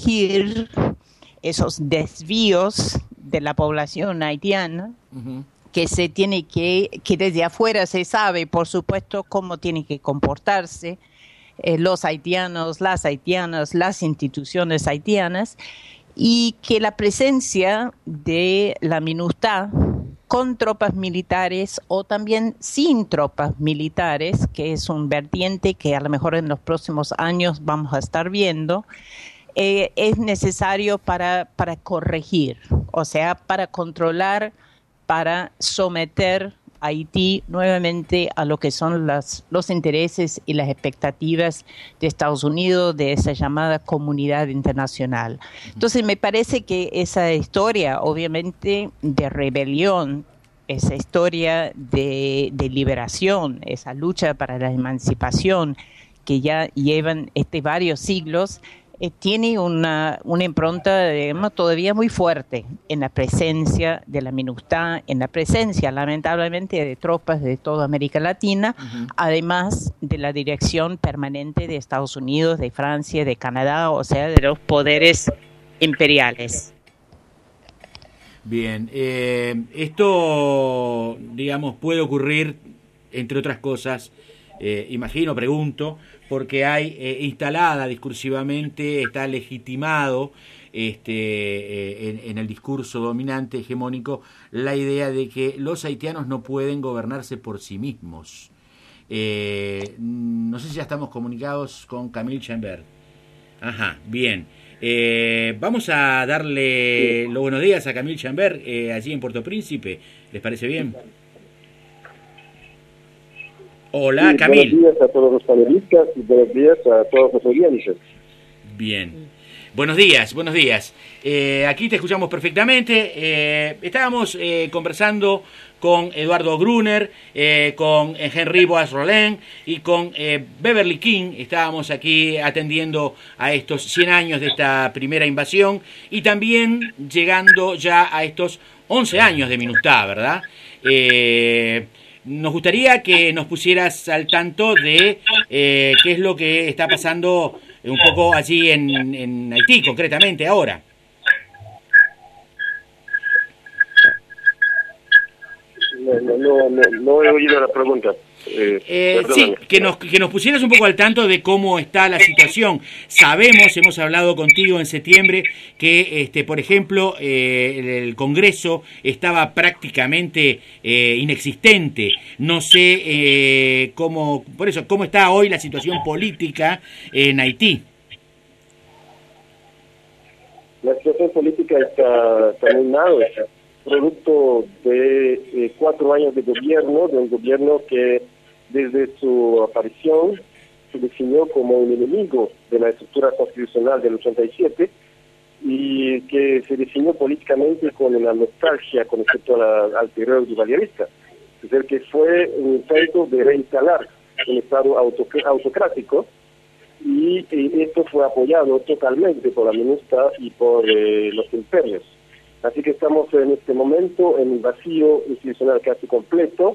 corregir esos desvíos de la población haitiana, uh-huh. que que se tiene que, que desde afuera se sabe, por supuesto, cómo tiene que comportarse eh, los haitianos, las haitianas, las instituciones haitianas, y que la presencia de la MINUSTAH con tropas militares o también sin tropas militares, que es un vertiente que a lo mejor en los próximos años vamos a estar viendo, eh, es necesario para, para corregir, o sea, para controlar, para someter a Haití nuevamente a lo que son las, los intereses y las expectativas de Estados Unidos, de esa llamada comunidad internacional. Entonces me parece que esa historia, obviamente, de rebelión, esa historia de, de liberación, esa lucha para la emancipación que ya llevan este varios siglos, Eh, tiene una, una impronta, digamos, todavía muy fuerte en la presencia de la MINUSTAH, en la presencia, lamentablemente, de tropas de toda América Latina, uh-huh. además de la dirección permanente de Estados Unidos, de Francia, de Canadá, o sea, de los poderes imperiales. Bien, eh, esto, digamos, puede ocurrir, entre otras cosas, eh, imagino, pregunto, porque hay eh, instalada discursivamente, está legitimado este, eh, en, en el discurso dominante, hegemónico, la idea de que los haitianos no pueden gobernarse por sí mismos. Eh, no sé si ya estamos comunicados con Camille Chambert. Ajá, bien. Eh, vamos a darle los buenos días a Camille Chambert, eh, allí en Puerto Príncipe. ¿Les parece bien? Hola, sí, Camille. Buenos días a todos los panelistas y buenos días a todos los oyentes. Bien. Buenos días, buenos días. Eh, aquí te escuchamos perfectamente. Eh, estábamos eh, conversando con Eduardo Gruner, eh, con Henry Boas-Rolin y con eh, Beverly King. Estábamos aquí atendiendo a estos cien años de esta primera invasión y también llegando ya a estos once años de MINUSTAH, ¿verdad? Eh... Nos gustaría que nos pusieras al tanto de eh, qué es lo que está pasando un poco allí en, en Haití, concretamente ahora. No, no, no, no, no he oído la pregunta. Eh, eh, sí, que nos, que nos pusieras un poco al tanto de cómo está la situación. Sabemos, hemos hablado contigo en septiembre, que, este, por ejemplo, eh, el Congreso estaba prácticamente eh, inexistente. No sé eh, cómo, por eso, cómo está hoy la situación política en Haití. La situación política está, está muy mal, está producto de eh, cuatro años de gobierno, de un gobierno que desde su aparición se definió como un enemigo de la estructura constitucional del ochenta y siete y que se definió políticamente con una nostalgia con respecto a la, al periodo duvalierista. Es decir, que fue un intento de reinstalar un Estado autoc- autocrático y, y esto fue apoyado totalmente por la MINUSTAH y por eh, los imperios. Así que estamos en este momento en un vacío institucional casi completo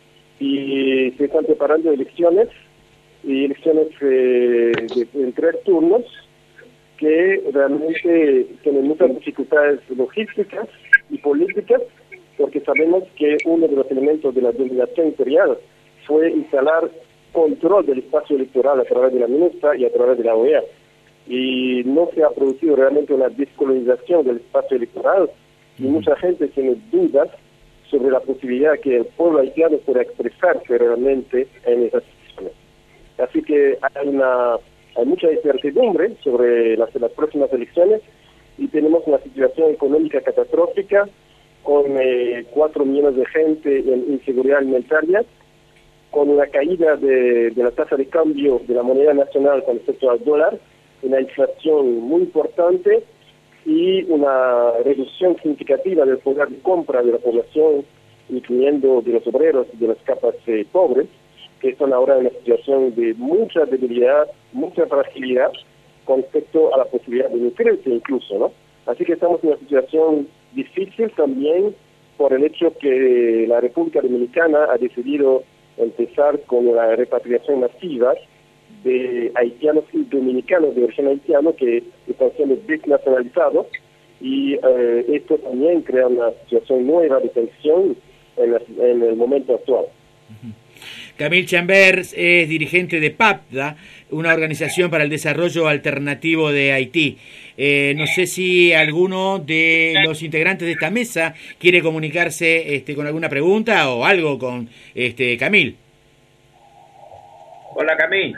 y se están preparando elecciones, y elecciones eh, de, en tres turnos que realmente tienen muchas dificultades logísticas y políticas, porque sabemos que uno de los elementos de la dominación imperial fue instalar control del espacio electoral a través de la MINUSTAH y a través de la O E A. Y no se ha producido realmente una descolonización del espacio electoral y mucha gente tiene dudas sobre la posibilidad que el pueblo haitiano pueda expresarse realmente en esas elecciones. Así que hay una hay mucha incertidumbre sobre las, las próximas elecciones y tenemos una situación económica catastrófica con eh, cuatro millones de gente en inseguridad alimentaria, con una caída de, de la tasa de cambio de la moneda nacional con respecto al dólar, una inflación muy importante y una reducción significativa del poder de compra de la población, incluyendo de los obreros y de las capas eh, pobres, que están ahora en una situación de mucha debilidad, mucha fragilidad con respecto a la posibilidad de nutrirse incluso, ¿no? Así que estamos en una situación difícil también por el hecho que la República Dominicana ha decidido empezar con la repatriación masiva de haitianos y dominicanos de origen haitiano que están siendo desnacionalizados y eh, esto también crea una situación nueva de tensión en, la, en el momento actual. Camille Chambers es dirigente de PAPDA, una organización para el desarrollo alternativo de Haití. Eh, no sé si alguno de los integrantes de esta mesa quiere comunicarse este, con alguna pregunta o algo con este, Camille. Hola, Camille.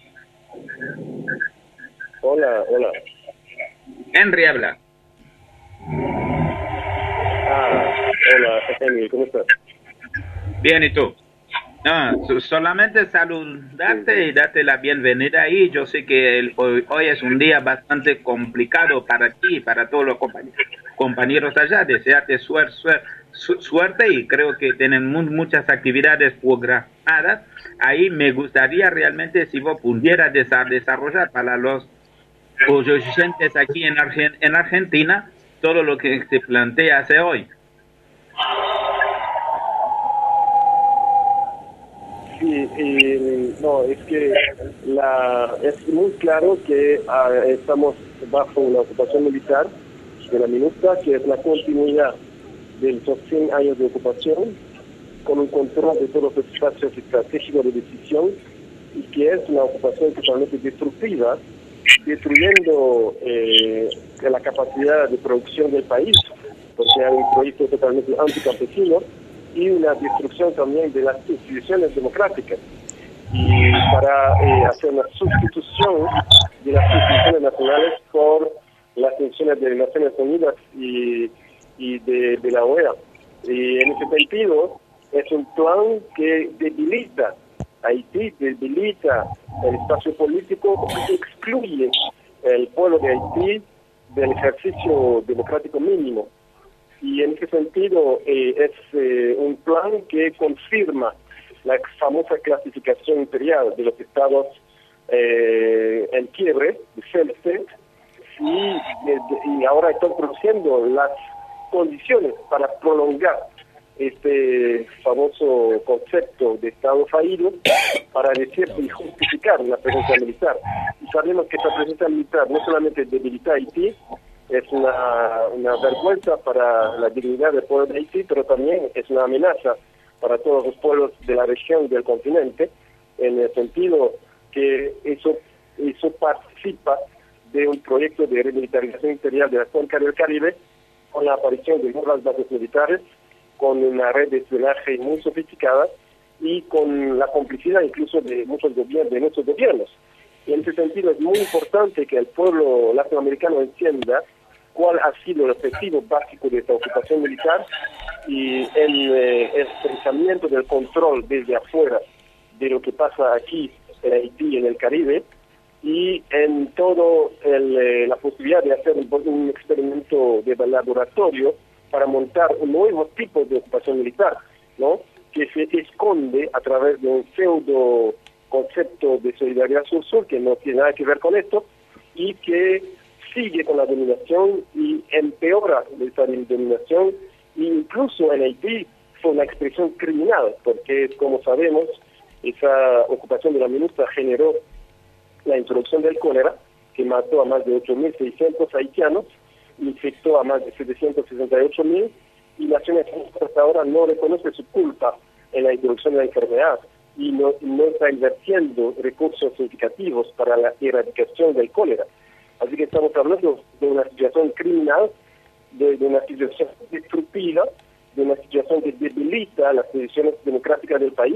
Hola, hola. Henry habla. Ah, hola, Henry, ¿cómo estás? Bien, ¿y tú? No, solamente saludarte y darte la bienvenida ahí. Yo sé que el, hoy, hoy es un día bastante complicado para ti y para todos los compañeros, compañeros allá. Desearte suer, suer, su, suerte y creo que tienen mu muchas actividades programadas. Ahí me gustaría realmente si vos pudieras desarrollar para los oyentes aquí en, Argen en Argentina todo lo que se plantea hace hoy. Sí, y, no, es que la, es muy claro que uh, estamos bajo una ocupación militar de la MINUSTA, que es la continuidad de esos cien años de ocupación, con un control de todos los espacios estratégicos de decisión, y que es una ocupación totalmente destructiva, destruyendo eh, la capacidad de producción del país, porque hay un proyecto totalmente anticampesino, y una destrucción también de las instituciones democráticas. Y para eh, hacer una sustitución de las instituciones nacionales por las instituciones de Naciones Unidas y, y de, de la O E A. Y en ese sentido, es un plan que debilita a Haití, debilita el espacio político, excluye el pueblo de Haití del ejercicio democrático mínimo. Y en ese sentido eh, es eh, un plan que confirma la famosa clasificación imperial de los estados eh, en quiebre, de failed state, y, y ahora están produciendo las condiciones para prolongar este famoso concepto de estado fallido para decir y justificar una presencia militar. Y sabemos que esta presencia militar no solamente debilita a Haití, es una, una vergüenza para la dignidad del pueblo de Haití, pero también es una amenaza para todos los pueblos de la región y del continente, en el sentido que eso, eso participa de un proyecto de remilitarización interior de la cuenca del Caribe, con la aparición de nuevas bases militares, con una red de espionaje muy sofisticada y con la complicidad incluso de muchos gobiernos, de nuestros gobiernos. Y en ese sentido es muy importante que el pueblo latinoamericano entienda cuál ha sido el objetivo básico de esta ocupación militar y en eh, el pensamiento del control desde afuera de lo que pasa aquí en Haití y en el Caribe, y en todo el, eh, la posibilidad de hacer un, un experimento de laboratorio para montar un nuevo tipo de ocupación militar, ¿no?, que se esconde a través de un pseudo concepto de solidaridad sur-sur que no tiene nada que ver con esto y que sigue con la dominación y empeora esta dominación. E incluso en Haití fue una expresión criminal, porque como sabemos esa ocupación de la MINUSTA generó la introducción del cólera, que mató a más de ocho mil seiscientos haitianos, infectó a más de setecientos sesenta y ocho mil, y Naciones Unidas hasta ahora no reconoce su culpa en la introducción de la enfermedad y no, no está invirtiendo recursos significativos para la erradicación del cólera. Así que estamos hablando de una situación criminal, de, de una situación destructiva, de una situación que debilita las posiciones democráticas del país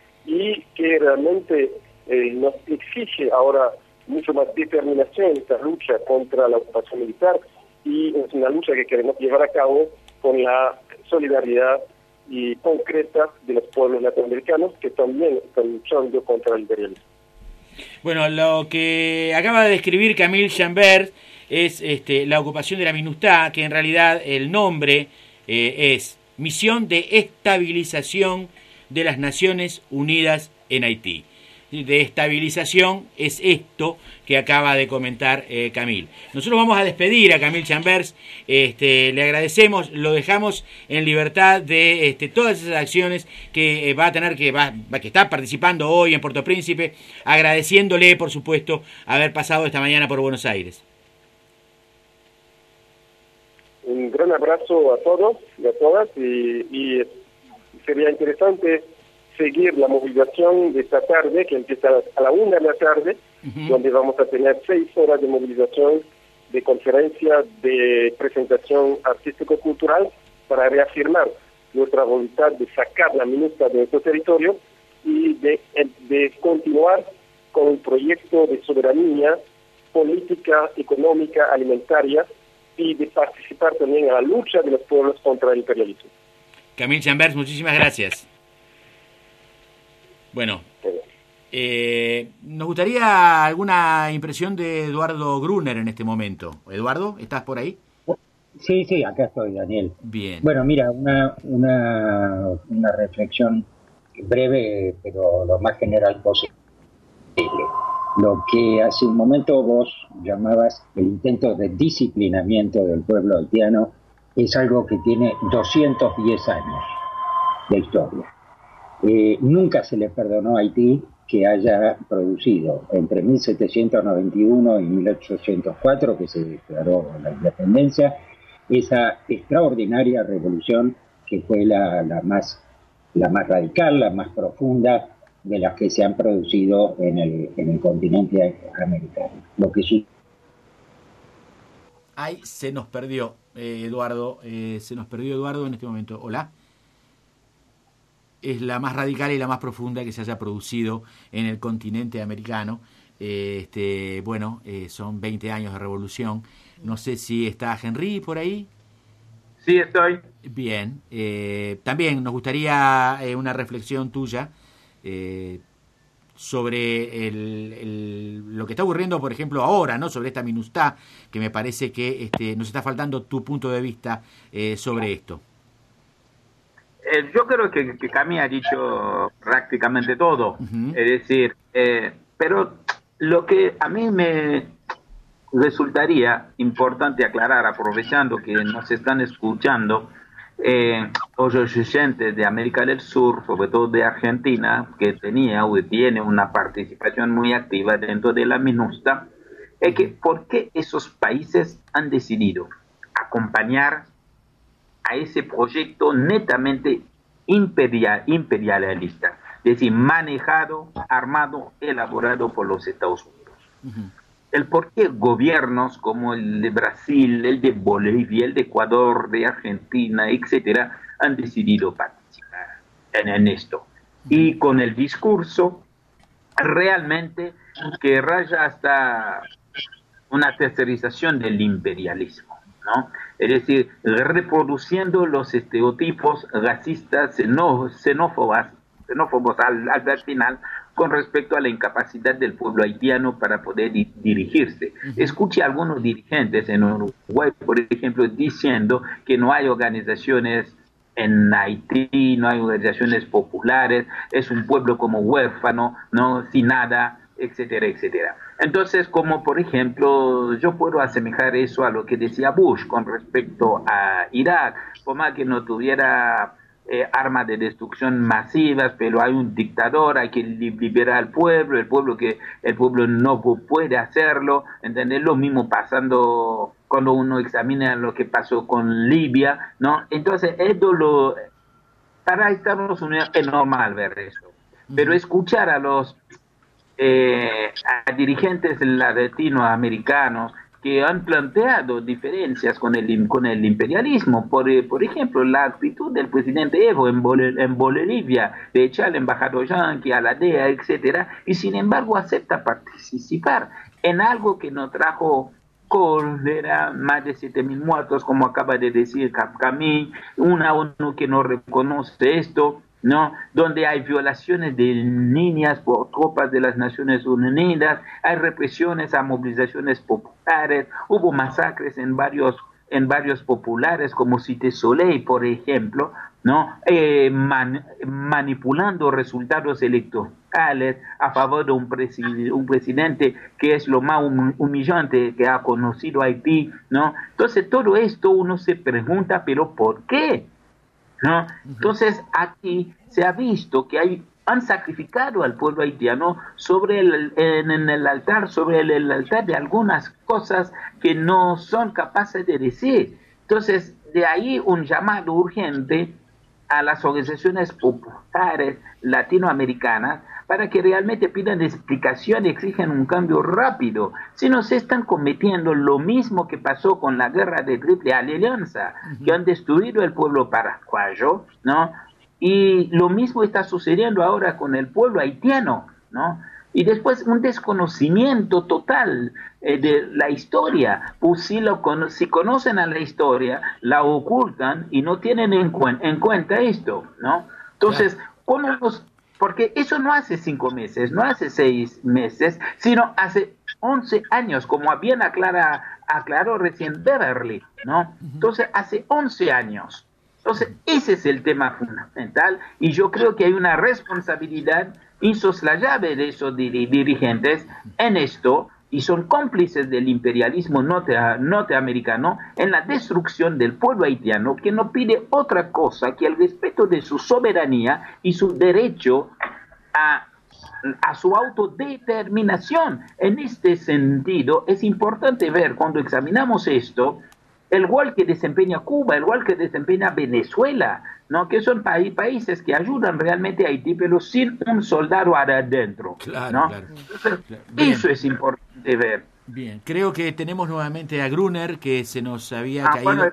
y que realmente eh, nos exige ahora mucho más determinación en esta lucha contra la ocupación militar, y es una lucha que queremos llevar a cabo con la solidaridad y concreta de los pueblos latinoamericanos que también están luchando contra el imperialismo. Bueno, lo que acaba de describir Camille Chambers es este, la ocupación de la MINUSTA, que en realidad el nombre eh, es Misión de Estabilización de las Naciones Unidas en Haití. De estabilización es esto que acaba de comentar eh, Camille. Nosotros vamos a despedir a Camille Chambers, este, le agradecemos, lo dejamos en libertad de este, todas esas acciones que eh, va a tener, que va, que está participando hoy en Puerto Príncipe, agradeciéndole, por supuesto, haber pasado esta mañana por Buenos Aires. Un gran abrazo a todos y a todas, y, y sería interesante seguir la movilización de esta tarde, que empieza a la una de la tarde, uh-huh. donde vamos a tener seis horas de movilización, de conferencia, de presentación artístico-cultural, para reafirmar nuestra voluntad de sacar la MINUSTA de nuestro territorio y de, de continuar con el proyecto de soberanía política, económica, alimentaria, y de participar también en la lucha de los pueblos contra el imperialismo. Camille Chambers, muchísimas gracias. Bueno, eh, nos gustaría alguna impresión de Eduardo Gruner en este momento. Eduardo, ¿estás por ahí? Sí, sí, acá estoy, Daniel. Bien. Bueno, mira, una, una, una reflexión breve, pero lo más general posible. Lo que hace un momento vos llamabas el intento de disciplinamiento del pueblo haitiano es algo que tiene doscientos diez años de historia. Eh, nunca se le perdonó a Haití que haya producido entre mil setecientos noventa y uno y mil ochocientos cuatro, que se declaró la independencia, esa extraordinaria revolución que fue la, la, más, la más radical, la más profunda de las que se han producido en el, en el continente americano. Lo que sí... Ay, se nos perdió, eh, Eduardo, eh, se nos perdió Eduardo en este momento. Hola. Es la más radical y la más profunda que se haya producido en el continente americano. Eh, este, bueno, eh, son veinte años de revolución. No sé si está Henry por ahí. Sí, estoy. Bien. Eh, también nos gustaría eh, una reflexión tuya eh, sobre el, el, lo que está ocurriendo, por ejemplo, ahora, ¿no? Sobre esta MINUSTA, que me parece que este, nos está faltando tu punto de vista eh, sobre esto. Eh, yo creo que, que Cami ha dicho prácticamente todo. Uh-huh. Es decir, eh, pero lo que a mí me resultaría importante aclarar, aprovechando que nos están escuchando eh, los oyentes de América del Sur, sobre todo de Argentina, que tenía o tiene una participación muy activa dentro de la MINUSTA, es que ¿por qué esos países han decidido acompañar a ese proyecto netamente imperial, imperialista, es decir, manejado, armado, elaborado por los Estados Unidos? Uh-huh. El por qué gobiernos como el de Brasil, el de Bolivia, el de Ecuador, de Argentina, etcétera, han decidido participar en, en esto. Uh-huh. Y con el discurso realmente que raya hasta una tercerización del imperialismo, ¿no? Es decir, reproduciendo los estereotipos racistas, xenófobos, xenófobos al, al final, con respecto a la incapacidad del pueblo haitiano para poder di- dirigirse. Uh-huh. Escuché a algunos dirigentes en Uruguay, por ejemplo, diciendo que no hay organizaciones en Haití, no hay organizaciones populares, es un pueblo como huérfano, no, sin nada, etcétera, etcétera. Entonces, como por ejemplo, yo puedo asemejar eso a lo que decía Bush con respecto a Irak, por más que no tuviera eh, armas de destrucción masivas, pero hay un dictador, hay que liberar al pueblo, el pueblo que el pueblo no puede hacerlo, ¿entendés? Lo mismo pasando cuando uno examina lo que pasó con Libia, ¿no? Entonces, esto lo, para Estados Unidos es normal ver eso, pero escuchar a los Eh, a dirigentes latinoamericanos que han planteado diferencias con el con el imperialismo, por, por ejemplo, la actitud del presidente Evo en, Bol- en Bolivia, de echar al embajador yanqui a la D E A, etcétera, y sin embargo acepta participar en algo que no trajo cólera, más de siete mil muertos, como acaba de decir Camille, una ONU que no reconoce esto, ¿no? Donde hay violaciones de niñas por tropas de las Naciones Unidas, hay represiones a movilizaciones populares, hubo masacres en varios en varios populares como Cité Soleil, por ejemplo, ¿no? Eh, man, manipulando resultados electorales a favor de un, presi- un presidente que es lo más hum- humillante que ha conocido Haití, ¿no? Entonces todo esto uno se pregunta, ¿pero por qué? ¿No? Entonces aquí se ha visto que hay, han sacrificado al pueblo haitiano sobre el, en, en el altar, sobre el, el altar de algunas cosas que no son capaces de decir. Entonces de ahí un llamado urgente a las organizaciones populares latinoamericanas para que realmente pidan explicación y exigen un cambio rápido. Si no, se están cometiendo lo mismo que pasó con la guerra de Triple Alianza, uh-huh. que han destruido el pueblo paraguayo, ¿no? Y lo mismo está sucediendo ahora con el pueblo haitiano, ¿no? Y después un desconocimiento total eh, de la historia. Pues si, lo con si conocen a la historia, la ocultan y no tienen en, cuen en cuenta esto, ¿no? Entonces, ¿cómo nos...? Porque eso no hace cinco meses, no hace seis meses, sino hace once años, como bien aclara, aclaró recién Beverly, ¿no? Entonces, hace once años. Entonces, ese es el tema fundamental y yo creo que hay una responsabilidad insoslayable de esos dir dirigentes en esto y son cómplices del imperialismo norte norteamericano en la destrucción del pueblo haitiano, que no pide otra cosa que el respeto de su soberanía y su derecho a, a su autodeterminación. En este sentido, es importante ver cuando examinamos esto, el rol que desempeña Cuba, el rol que desempeña Venezuela, ¿no? Que son pa países que ayudan realmente a Haití, pero sin un soldado adentro. Claro, ¿no? claro. Entonces, claro. Eso es importante ver. Bien, creo que tenemos nuevamente a Gruner, que se nos había ah, caído. Bueno,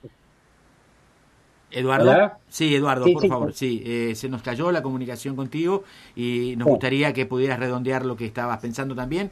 ¿Eduardo? ¿Hola? Sí, Eduardo, sí, por sí, favor. sí. Sí, eh, se nos cayó la comunicación contigo y nos sí. gustaría que pudieras redondear lo que estabas pensando también.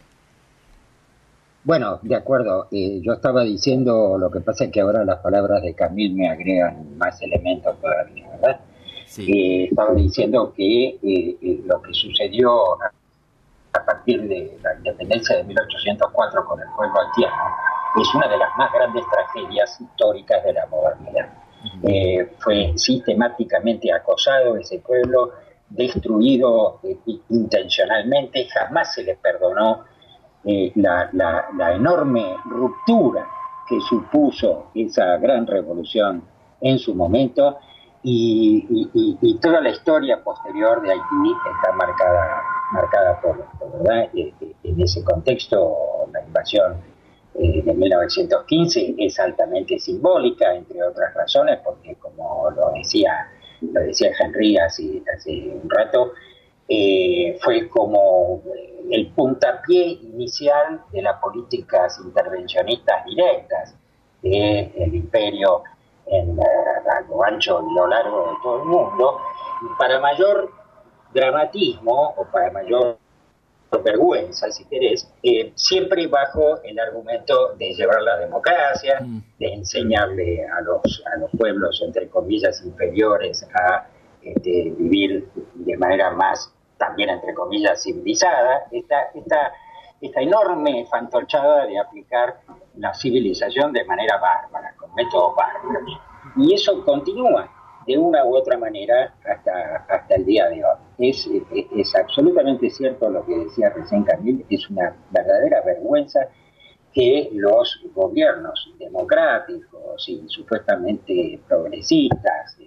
Bueno, de acuerdo. Eh, yo estaba diciendo, lo que pasa es que ahora las palabras de Camil me agregan más elementos todavía, ¿verdad? Sí. Eh, estaba diciendo que eh, eh, lo que sucedió a, a partir de la independencia de mil ochocientos cuatro con el pueblo haitiano es una de las más grandes tragedias históricas de la modernidad. Uh-huh. eh, fue sistemáticamente acosado ese pueblo, destruido eh, intencionalmente, jamás se le perdonó Eh, la, la, la enorme ruptura que supuso esa gran revolución en su momento y, y, y, y toda la historia posterior de Haití está marcada, marcada por esto, ¿verdad? En ese contexto, la invasión eh, de mil novecientos quince es altamente simbólica, entre otras razones, porque como lo decía, lo decía Henry hace, hace un rato, eh, fue como el puntapié inicial de las políticas intervencionistas directas del imperio en, a lo ancho y lo largo de todo el mundo, y para mayor dramatismo o para mayor vergüenza, si querés, eh, siempre bajo el argumento de llevar la democracia, mm. de enseñarle a los, a los pueblos, entre comillas, inferiores a este, vivir de manera más, también entre comillas, civilizada, esta, esta, esta enorme fantochada de aplicar la civilización de manera bárbara, con métodos bárbaros. Y eso continúa de una u otra manera hasta, hasta el día de hoy. Es, es, es absolutamente cierto lo que decía recién Camil, es una verdadera vergüenza que los gobiernos democráticos y supuestamente progresistas de,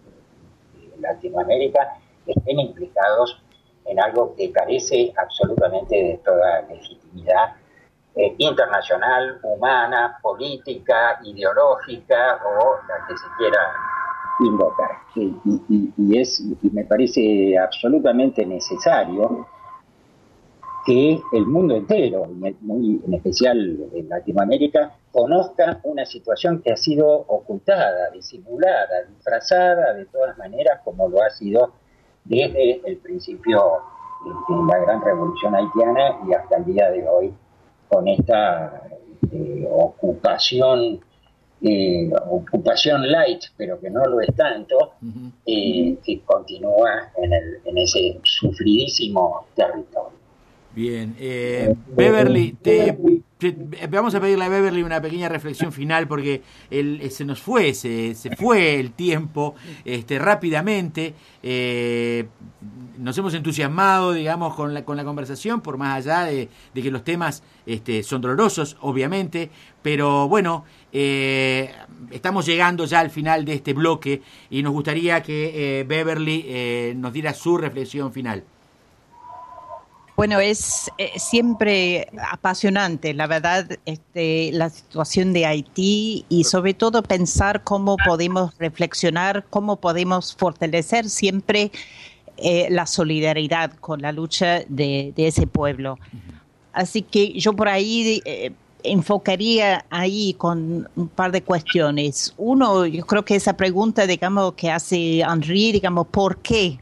de Latinoamérica estén implicados en algo que carece absolutamente de toda legitimidad eh, internacional, humana, política, ideológica o la que se quiera invocar. Y, y, y, es, y me parece absolutamente necesario que el mundo entero, muy en especial en Latinoamérica, conozca una situación que ha sido ocultada, disimulada, disfrazada de todas maneras, como lo ha sido desde el principio de la gran revolución haitiana y hasta el día de hoy, con esta eh, ocupación Eh, ocupación light, pero que no lo es tanto, eh, que continúa en, el, en ese sufridísimo territorio. Bien, eh, Beverly, te, te, vamos a pedirle a Beverly una pequeña reflexión final porque el, se nos fue, se, se fue el tiempo este, rápidamente. Eh, nos hemos entusiasmado, digamos, con la, con la conversación, por más allá de, de que los temas este, son dolorosos, obviamente, pero bueno, eh, estamos llegando ya al final de este bloque y nos gustaría que eh, Beverly eh, nos diera su reflexión final. Bueno, es eh, siempre apasionante, la verdad, este, la situación de Haití y sobre todo pensar cómo podemos reflexionar, cómo podemos fortalecer siempre eh, la solidaridad con la lucha de, de ese pueblo. Así que yo por ahí eh, enfocaría ahí con un par de cuestiones. Uno, yo creo que esa pregunta, digamos, que hace Henri, digamos, ¿por qué?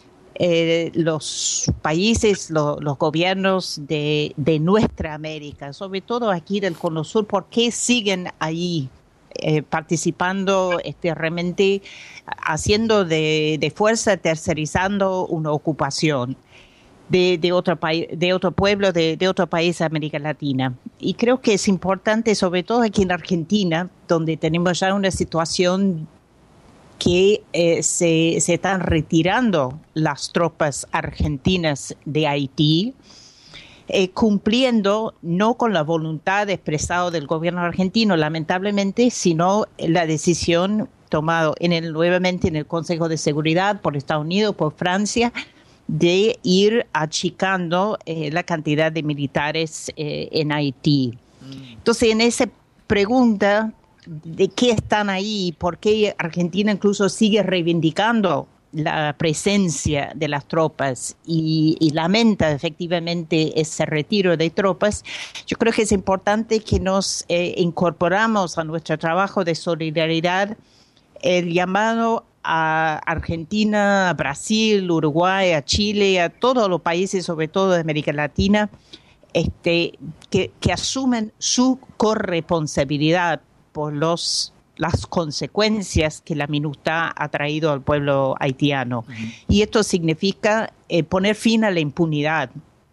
Eh, los países, lo, los gobiernos de, de nuestra América, sobre todo aquí del Cono Sur, ¿por qué siguen ahí eh, participando, este, realmente haciendo de, de fuerza, tercerizando una ocupación de, de, otro, país, de otro pueblo, de, de otro país de América Latina? Y creo que es importante, sobre todo aquí en Argentina, donde tenemos ya una situación que eh, se, se están retirando las tropas argentinas de Haití, eh, cumpliendo no con la voluntad expresada del gobierno argentino, lamentablemente, sino la decisión tomada en el, nuevamente en el Consejo de Seguridad por Estados Unidos, por Francia, de ir achicando eh, la cantidad de militares eh, en Haití. Entonces, en esa pregunta de qué están ahí, por qué Argentina incluso sigue reivindicando la presencia de las tropas y, y lamenta efectivamente ese retiro de tropas, yo creo que es importante que nos eh, incorporamos a nuestro trabajo de solidaridad el llamado a Argentina, a Brasil, Uruguay, a Chile, a todos los países, sobre todo de América Latina, este, que, que asumen su corresponsabilidad por los, las consecuencias que la MINUSTAH ha traído al pueblo haitiano. Uh-huh. Y esto significa eh, poner fin a la impunidad,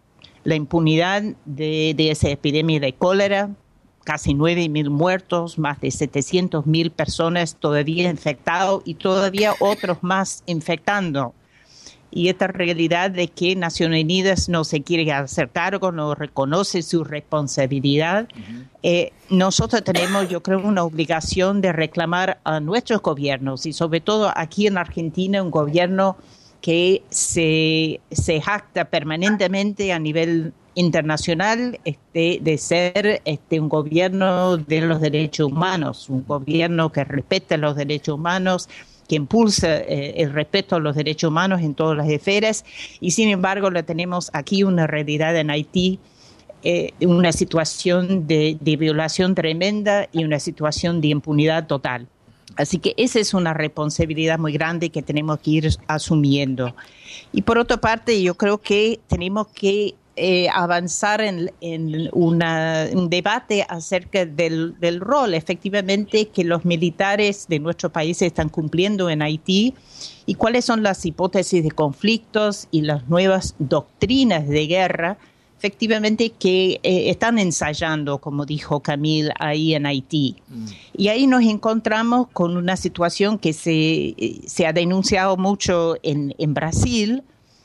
la impunidad de, de esa epidemia de cólera, casi nueve mil muertos, más de setecientas mil personas todavía infectadas y todavía otros más infectando. Y esta realidad de que Naciones Unidas no se quiere hacer cargo, no reconoce su responsabilidad, uh-huh. eh, nosotros tenemos, yo creo, una obligación de reclamar a nuestros gobiernos y sobre todo aquí en Argentina un gobierno que se, se jacta permanentemente a nivel internacional este, de ser este, un gobierno de los derechos humanos, un gobierno que respeta los derechos humanos, que impulsa eh, el respeto a los derechos humanos en todas las esferas, y sin embargo la tenemos aquí una realidad en Haití, eh, una situación de, de violación tremenda y una situación de impunidad total. Así que esa es una responsabilidad muy grande que tenemos que ir asumiendo. Y por otra parte, yo creo que tenemos que Eh, avanzar en, en una, un debate acerca del, del rol efectivamente que los militares de nuestro país están cumpliendo en Haití y cuáles son las hipótesis de conflictos y las nuevas doctrinas de guerra efectivamente que eh, están ensayando, como dijo Camille, ahí en Haití. Mm. Y ahí nos encontramos con una situación que se, se ha denunciado mucho en, en Brasil,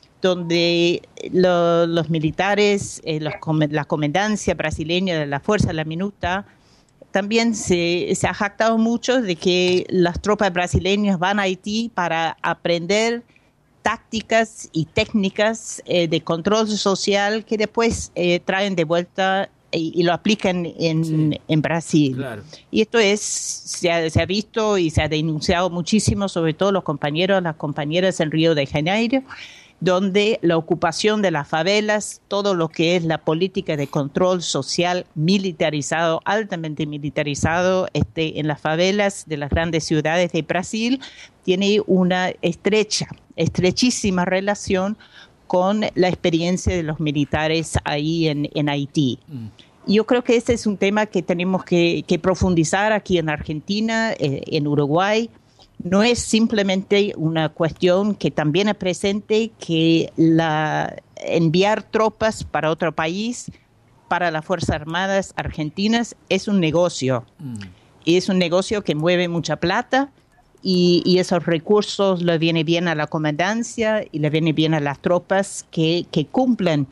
donde lo, los militares, eh, los, la comandancia brasileña de la Fuerza de la MINUSTAH, también se, se ha jactado mucho de que las tropas brasileñas van a Haití para aprender tácticas y técnicas eh, de control social que después eh, traen de vuelta y, y lo aplican en, sí. en Brasil. Claro. Y esto es se ha, se ha visto y se ha denunciado muchísimo, sobre todo los compañeros, las compañeras en Río de Janeiro, donde la ocupación de las favelas, todo lo que es la política de control social militarizado, altamente militarizado este, en las favelas de las grandes ciudades de Brasil, tiene una estrecha, estrechísima relación con la experiencia de los militares ahí en, en Haití. Mm. Yo creo que este es un tema que tenemos que, que profundizar aquí en Argentina, eh, en Uruguay. No es simplemente una cuestión que también es presente que la, enviar tropas para otro país, para las Fuerzas Armadas Argentinas, es un negocio. Mm. Y es un negocio que mueve mucha plata y, y esos recursos le vienen bien a la comandancia y le vienen bien a las tropas que, que cumplen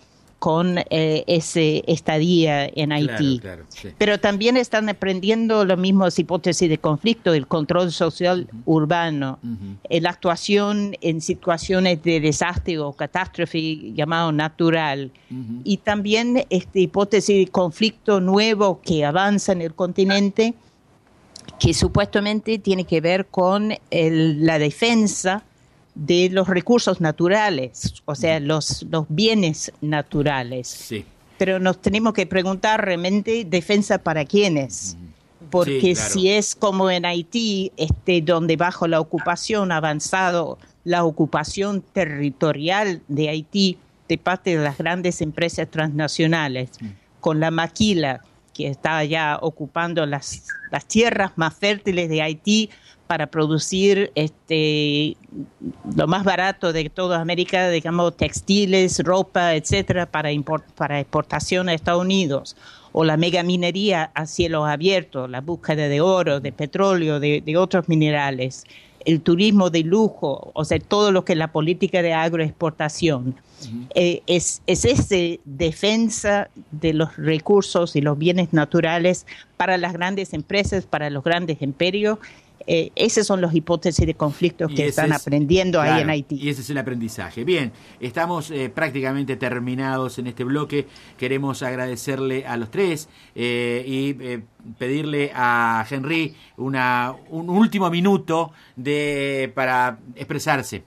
con eh, ese estadía en Haití. Claro, claro, sí. Pero también están aprendiendo las mismas hipótesis de conflicto, el control social uh-huh. urbano, uh-huh. eh, la actuación en situaciones de desastre o catástrofe llamado natural, uh-huh. y también esta hipótesis de conflicto nuevo que avanza en el continente, que supuestamente tiene que ver con el, la defensa de los recursos naturales, o sea, los, los bienes naturales. Sí. Pero nos tenemos que preguntar realmente defensa para quiénes, porque sí, claro. si es como en Haití, este, donde bajo la ocupación ha avanzado la ocupación territorial de Haití de parte de las grandes empresas transnacionales, mm. con la maquila que está ya ocupando las, las tierras más fértiles de Haití para producir este lo más barato de toda América, digamos, textiles, ropa, etcétera, para import, para exportación a Estados Unidos, o la megaminería a cielos abiertos, la búsqueda de oro, de petróleo, de, de otros minerales, el turismo de lujo, o sea, todo lo que es la política de agroexportación. Uh-huh. Eh, es, es esa defensa de los recursos y los bienes naturales para las grandes empresas, para los grandes imperios. Eh, esas son las hipótesis de conflictos que están es, aprendiendo claro, ahí en Haití. Y ese es el aprendizaje. Bien, estamos eh, prácticamente terminados en este bloque. Queremos agradecerle a los tres eh, y eh, pedirle a Henry una, un último minuto de para expresarse.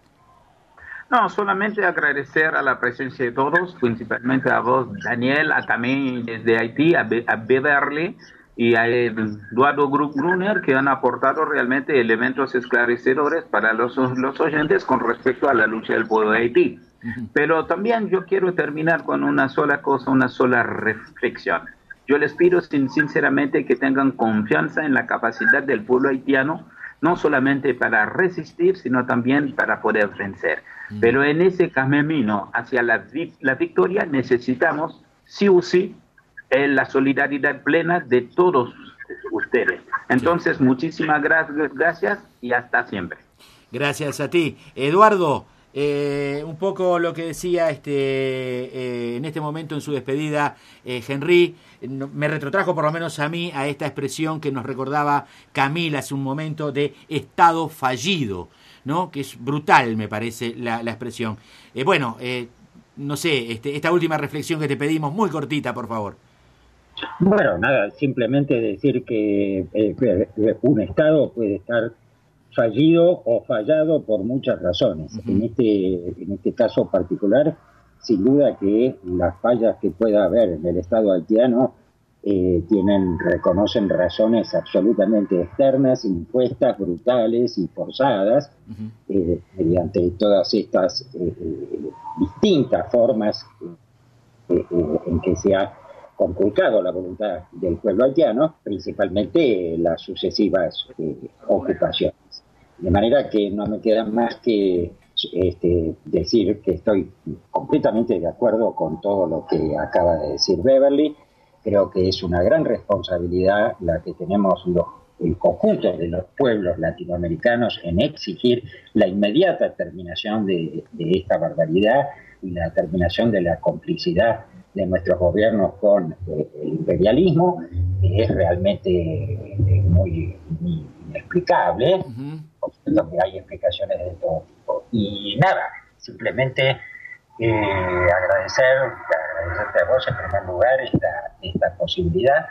No, solamente agradecer a la presencia de todos, principalmente a vos, Daniel, a también desde Haití, a, Be- a Beverly y a Eduardo Gruner, que han aportado realmente elementos esclarecedores para los, los oyentes con respecto a la lucha del pueblo de Haití. Uh-huh. Pero también yo quiero terminar con una sola cosa, una sola reflexión. Yo les pido sin, sinceramente que tengan confianza en la capacidad del pueblo haitiano, no solamente para resistir, sino también para poder vencer. Uh-huh. Pero en ese camino hacia la, la victoria necesitamos, sí o sí, la solidaridad plena de todos ustedes. Entonces, sí. muchísimas gra- gracias y hasta siempre. Gracias a ti. Eduardo, eh, un poco lo que decía este eh, en este momento en su despedida eh, Henry, no, me retrotrajo por lo menos a mí a esta expresión que nos recordaba Camila hace un momento de Estado fallido, ¿no? Que es brutal, me parece, la, la expresión. Eh, bueno, eh, no sé, este, esta última reflexión que te pedimos, muy cortita, por favor. Bueno, nada, simplemente decir que eh, un Estado puede estar fallido o fallado por muchas razones. Uh-huh. En este, en este caso particular, sin duda que las fallas que pueda haber en el Estado haitiano eh, tienen, reconocen razones absolutamente externas, impuestas, brutales y forzadas, uh-huh. eh, mediante todas estas eh, eh, distintas formas eh, eh, en que se ha conculcado la voluntad del pueblo haitiano, principalmente las sucesivas eh, ocupaciones. De manera que no me queda más que este, decir que estoy completamente de acuerdo con todo lo que acaba de decir Beverly. Creo que es una gran responsabilidad la que tenemos los, el conjunto de los pueblos latinoamericanos en exigir la inmediata terminación de, de esta barbaridad y la terminación de la complicidad de nuestros gobiernos con eh, el imperialismo, que es realmente eh, muy, muy inexplicable. Uh-huh. Por supuesto que hay explicaciones de todo tipo. Y nada, simplemente eh, agradecer, agradecerte a vos en primer lugar esta, esta posibilidad,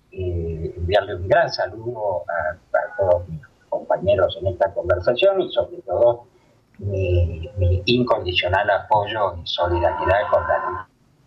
eh, enviarle un gran saludo a, a todos mis compañeros en esta conversación y sobre todo mi, mi incondicional apoyo y solidaridad con la lucha.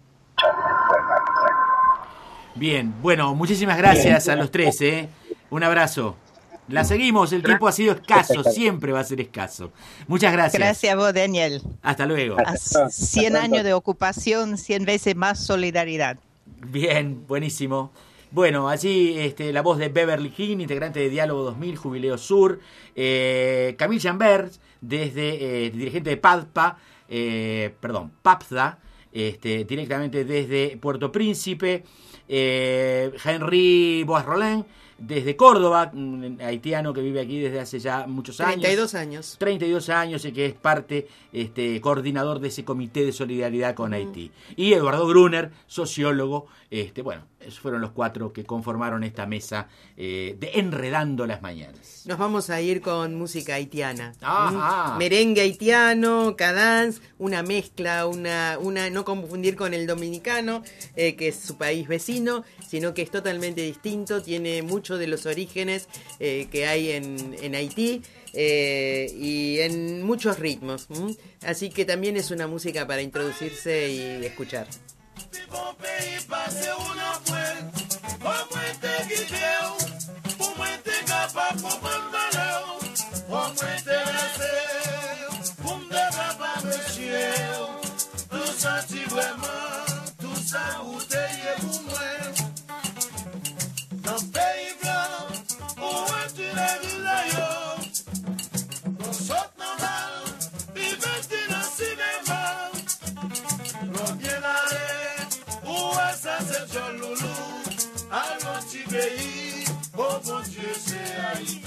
Bien, bueno, muchísimas gracias a los tres, ¿eh? Un abrazo. La seguimos, el tiempo ha sido escaso, siempre va a ser escaso. Muchas gracias. Gracias a vos, Daniel. Hasta luego. A cien años de ocupación, cien veces más solidaridad. Bien, buenísimo. Bueno, allí este, la voz de Beverly King, integrante de Diálogo dos mil, Jubileo Sur. Eh, Camille Chambers, desde eh, dirigente de PADPA, eh, perdón, PAPDA, Este, directamente desde Puerto Príncipe, eh, Henry Boisrolin, desde Córdoba, un haitiano que vive aquí desde hace ya muchos años. treinta y dos años. treinta y dos años y que es parte, este, coordinador de ese comité de solidaridad con Haití. Y Eduardo Brunner, sociólogo. Este, bueno, esos fueron los cuatro que conformaron esta mesa eh, de Enredando las Mañanas. Nos vamos a ir con música haitiana. Ajá. ¿Mm? Merengue haitiano, cadence, una mezcla, una, una no confundir con el dominicano, eh, que es su país vecino, sino que es totalmente distinto, tiene mucho de los orígenes eh, que hay en, en Haití. Eh, y en muchos ritmos. ¿m? Así que también es una música para introducirse y escuchar. Oh mon Dieu, c'est Haïti.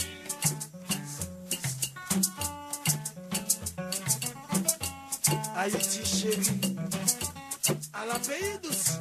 Haïti chérie, à la pays douce.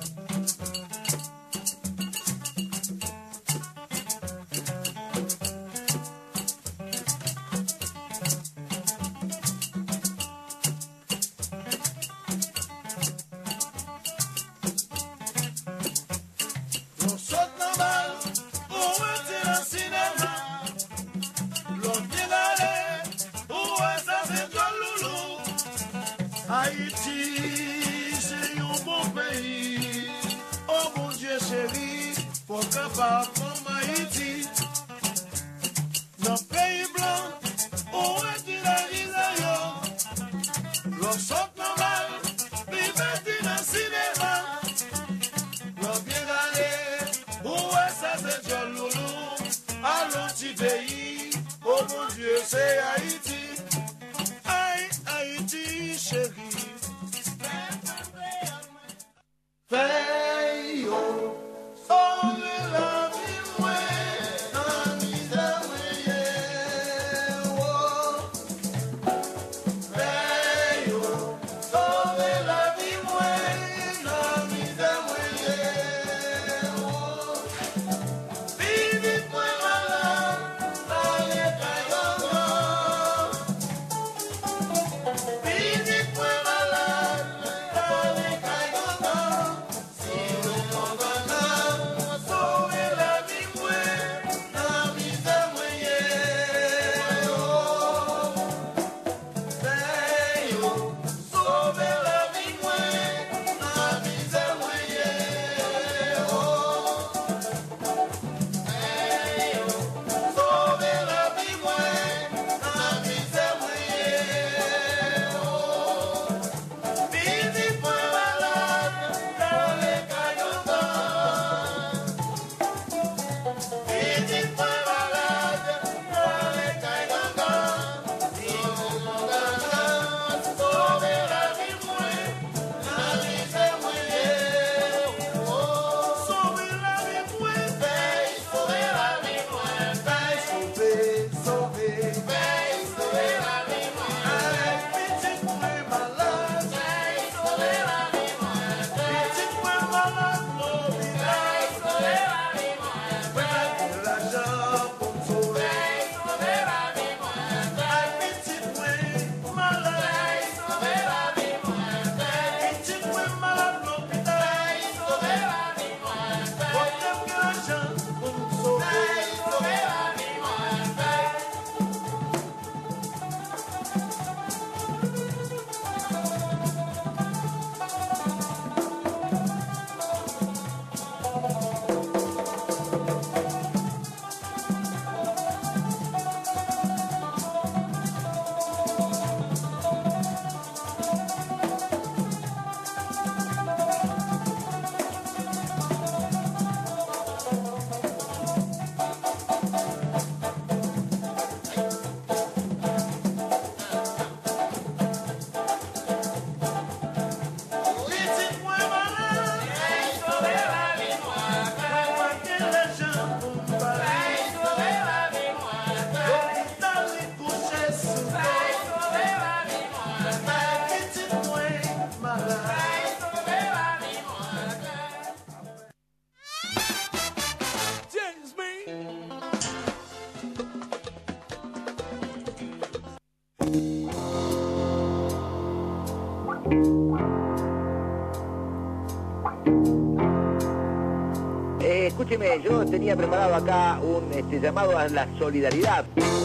escúcheme, yo tenía preparado acá un este, llamado a la solidaridad.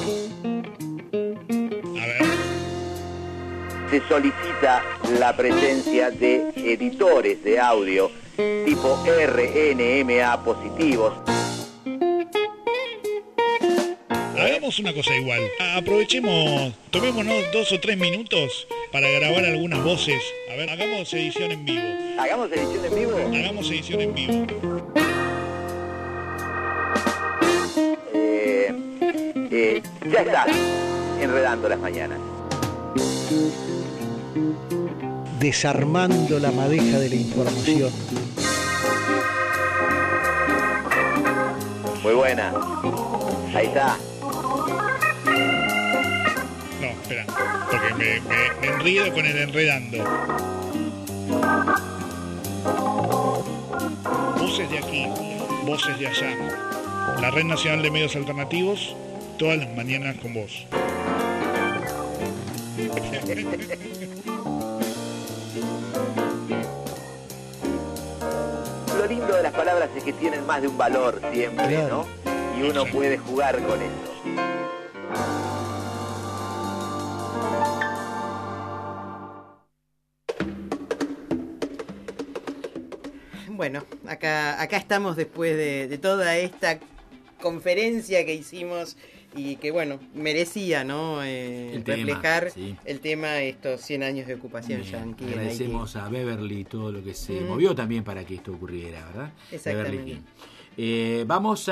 A ver. Se solicita la presencia de editores de audio tipo R N M A positivos. Hagamos una cosa igual. Aprovechemos, tomémonos dos o tres minutos para grabar algunas voces. A ver, hagamos edición en vivo. ¿Hagamos edición en vivo? Hagamos edición en vivo. Eh, eh, ya está, enredando las mañanas. Desarmando la madeja de la información. Muy buena. Ahí está. No, espera, porque me, me, me enredo con el enredando. Voces de aquí, voces de allá. La Red Nacional de Medios Alternativos, todas las mañanas con vos. Lo lindo de las palabras es que tienen más de un valor siempre, claro, ¿no? Y uno puede jugar con eso. Bueno, acá, acá estamos después de, de toda esta conferencia que hicimos y que, bueno, merecía, ¿no? Eh, el reflejar tema, sí. el tema de estos cien años de ocupación yanqui. Agradecemos a Beverly todo lo que se Mm. movió también para que esto ocurriera, ¿verdad? Exactamente. Beverly King. Eh, vamos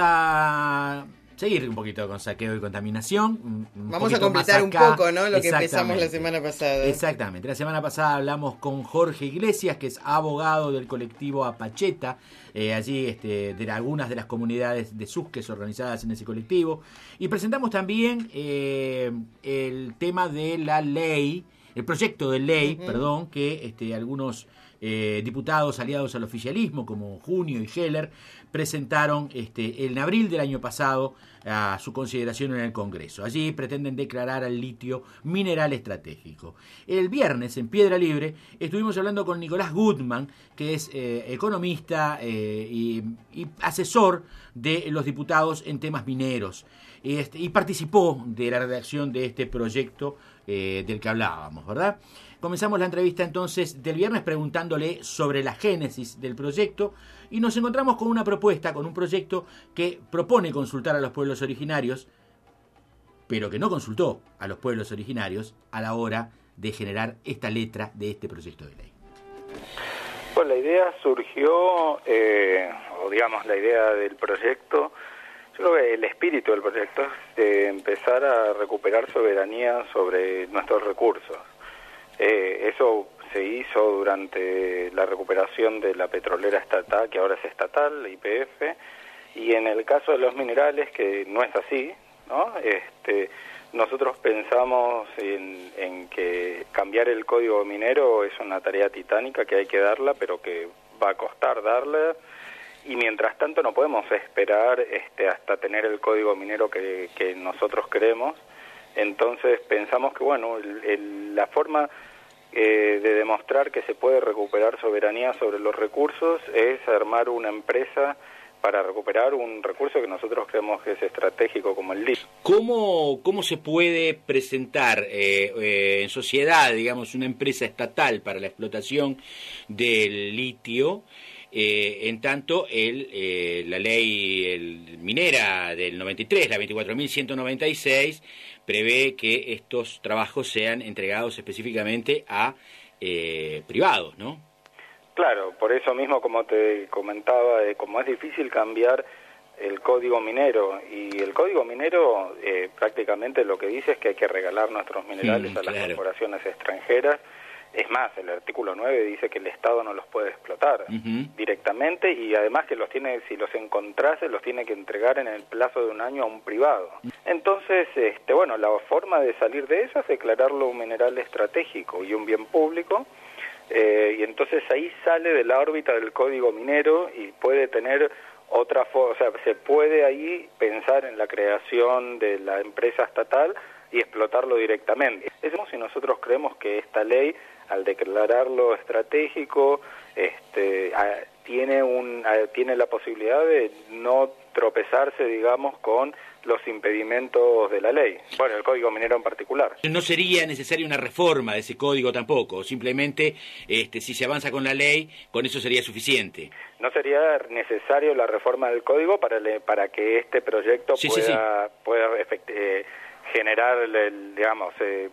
a seguir un poquito con saqueo y contaminación. Un Vamos a poquito más completar un acá. poco, ¿no? Lo que empezamos Exactamente. la semana pasada. Exactamente. La semana pasada hablamos con Jorge Iglesias, que es abogado del colectivo Apacheta, eh, allí este, de algunas de las comunidades de Susques organizadas en ese colectivo. Y presentamos también eh, el tema de la ley, el proyecto de ley, uh-huh. perdón, que este, algunos eh, diputados aliados al oficialismo, como Junio y Heller, presentaron este, en abril del año pasado a su consideración en el Congreso. Allí pretenden declarar al litio mineral estratégico. El viernes, en Piedra Libre, estuvimos hablando con Nicolás Gutman, que es eh, economista eh, y, y asesor de los diputados en temas mineros. Este, y participó de la redacción de este proyecto eh, del que hablábamos, ¿verdad? Comenzamos la entrevista entonces del viernes preguntándole sobre la génesis del proyecto y nos encontramos con una propuesta, con un proyecto que propone consultar a los pueblos originarios, pero que no consultó a los pueblos originarios a la hora de generar esta letra de este proyecto de ley. Pues la idea surgió, eh, o digamos la idea del proyecto, yo creo que el espíritu del proyecto es de empezar a recuperar soberanía sobre nuestros recursos. Eh, eso se hizo durante la recuperación de la petrolera estatal, que ahora es estatal, la Y P F, y en el caso de los minerales, que no es así, ¿no? Este, nosotros pensamos en, en que cambiar el código minero es una tarea titánica que hay que darla, pero que va a costar darla, y mientras tanto no podemos esperar este, hasta tener el código minero que, que nosotros queremos. Entonces pensamos que, bueno, el, el, la forma Eh, de demostrar que se puede recuperar soberanía sobre los recursos es armar una empresa para recuperar un recurso que nosotros creemos que es estratégico como el litio. ¿Cómo, cómo se puede presentar eh, eh, en sociedad, digamos, una empresa estatal para la explotación del litio? Eh, en tanto, el, eh, la ley el, minera del noventa y tres, la veinticuatro mil ciento noventa y seis, prevé que estos trabajos sean entregados específicamente a eh, privados, ¿no? Claro, por eso mismo, como te comentaba, eh, como es difícil cambiar el código minero, y el código minero eh, prácticamente lo que dice es que hay que regalar nuestros minerales mm, a las claro. corporaciones extranjeras. Es más, el artículo nueve dice que el Estado no los puede explotar uh-huh. directamente, y además que los tiene, si los encontrase, los tiene que entregar en el plazo de un año a un privado. Entonces, este, bueno, la forma de salir de eso es declararlo un mineral estratégico y un bien público, eh, y entonces ahí sale de la órbita del código minero y puede tener otra forma, o sea, se puede ahí pensar en la creación de la empresa estatal y explotarlo directamente. Es como si nosotros creemos que esta ley al declararlo estratégico, este, a, tiene, un, a, tiene la posibilidad de no tropezarse, digamos, con los impedimentos de la ley, bueno, el Código Minero en particular. No sería necesaria una reforma de ese código tampoco, simplemente este, si se avanza con la ley, con eso sería suficiente. No sería necesario la reforma del código para, le, para que este proyecto sí, pueda, sí, sí. pueda efecti eh, generar, el, digamos, eh,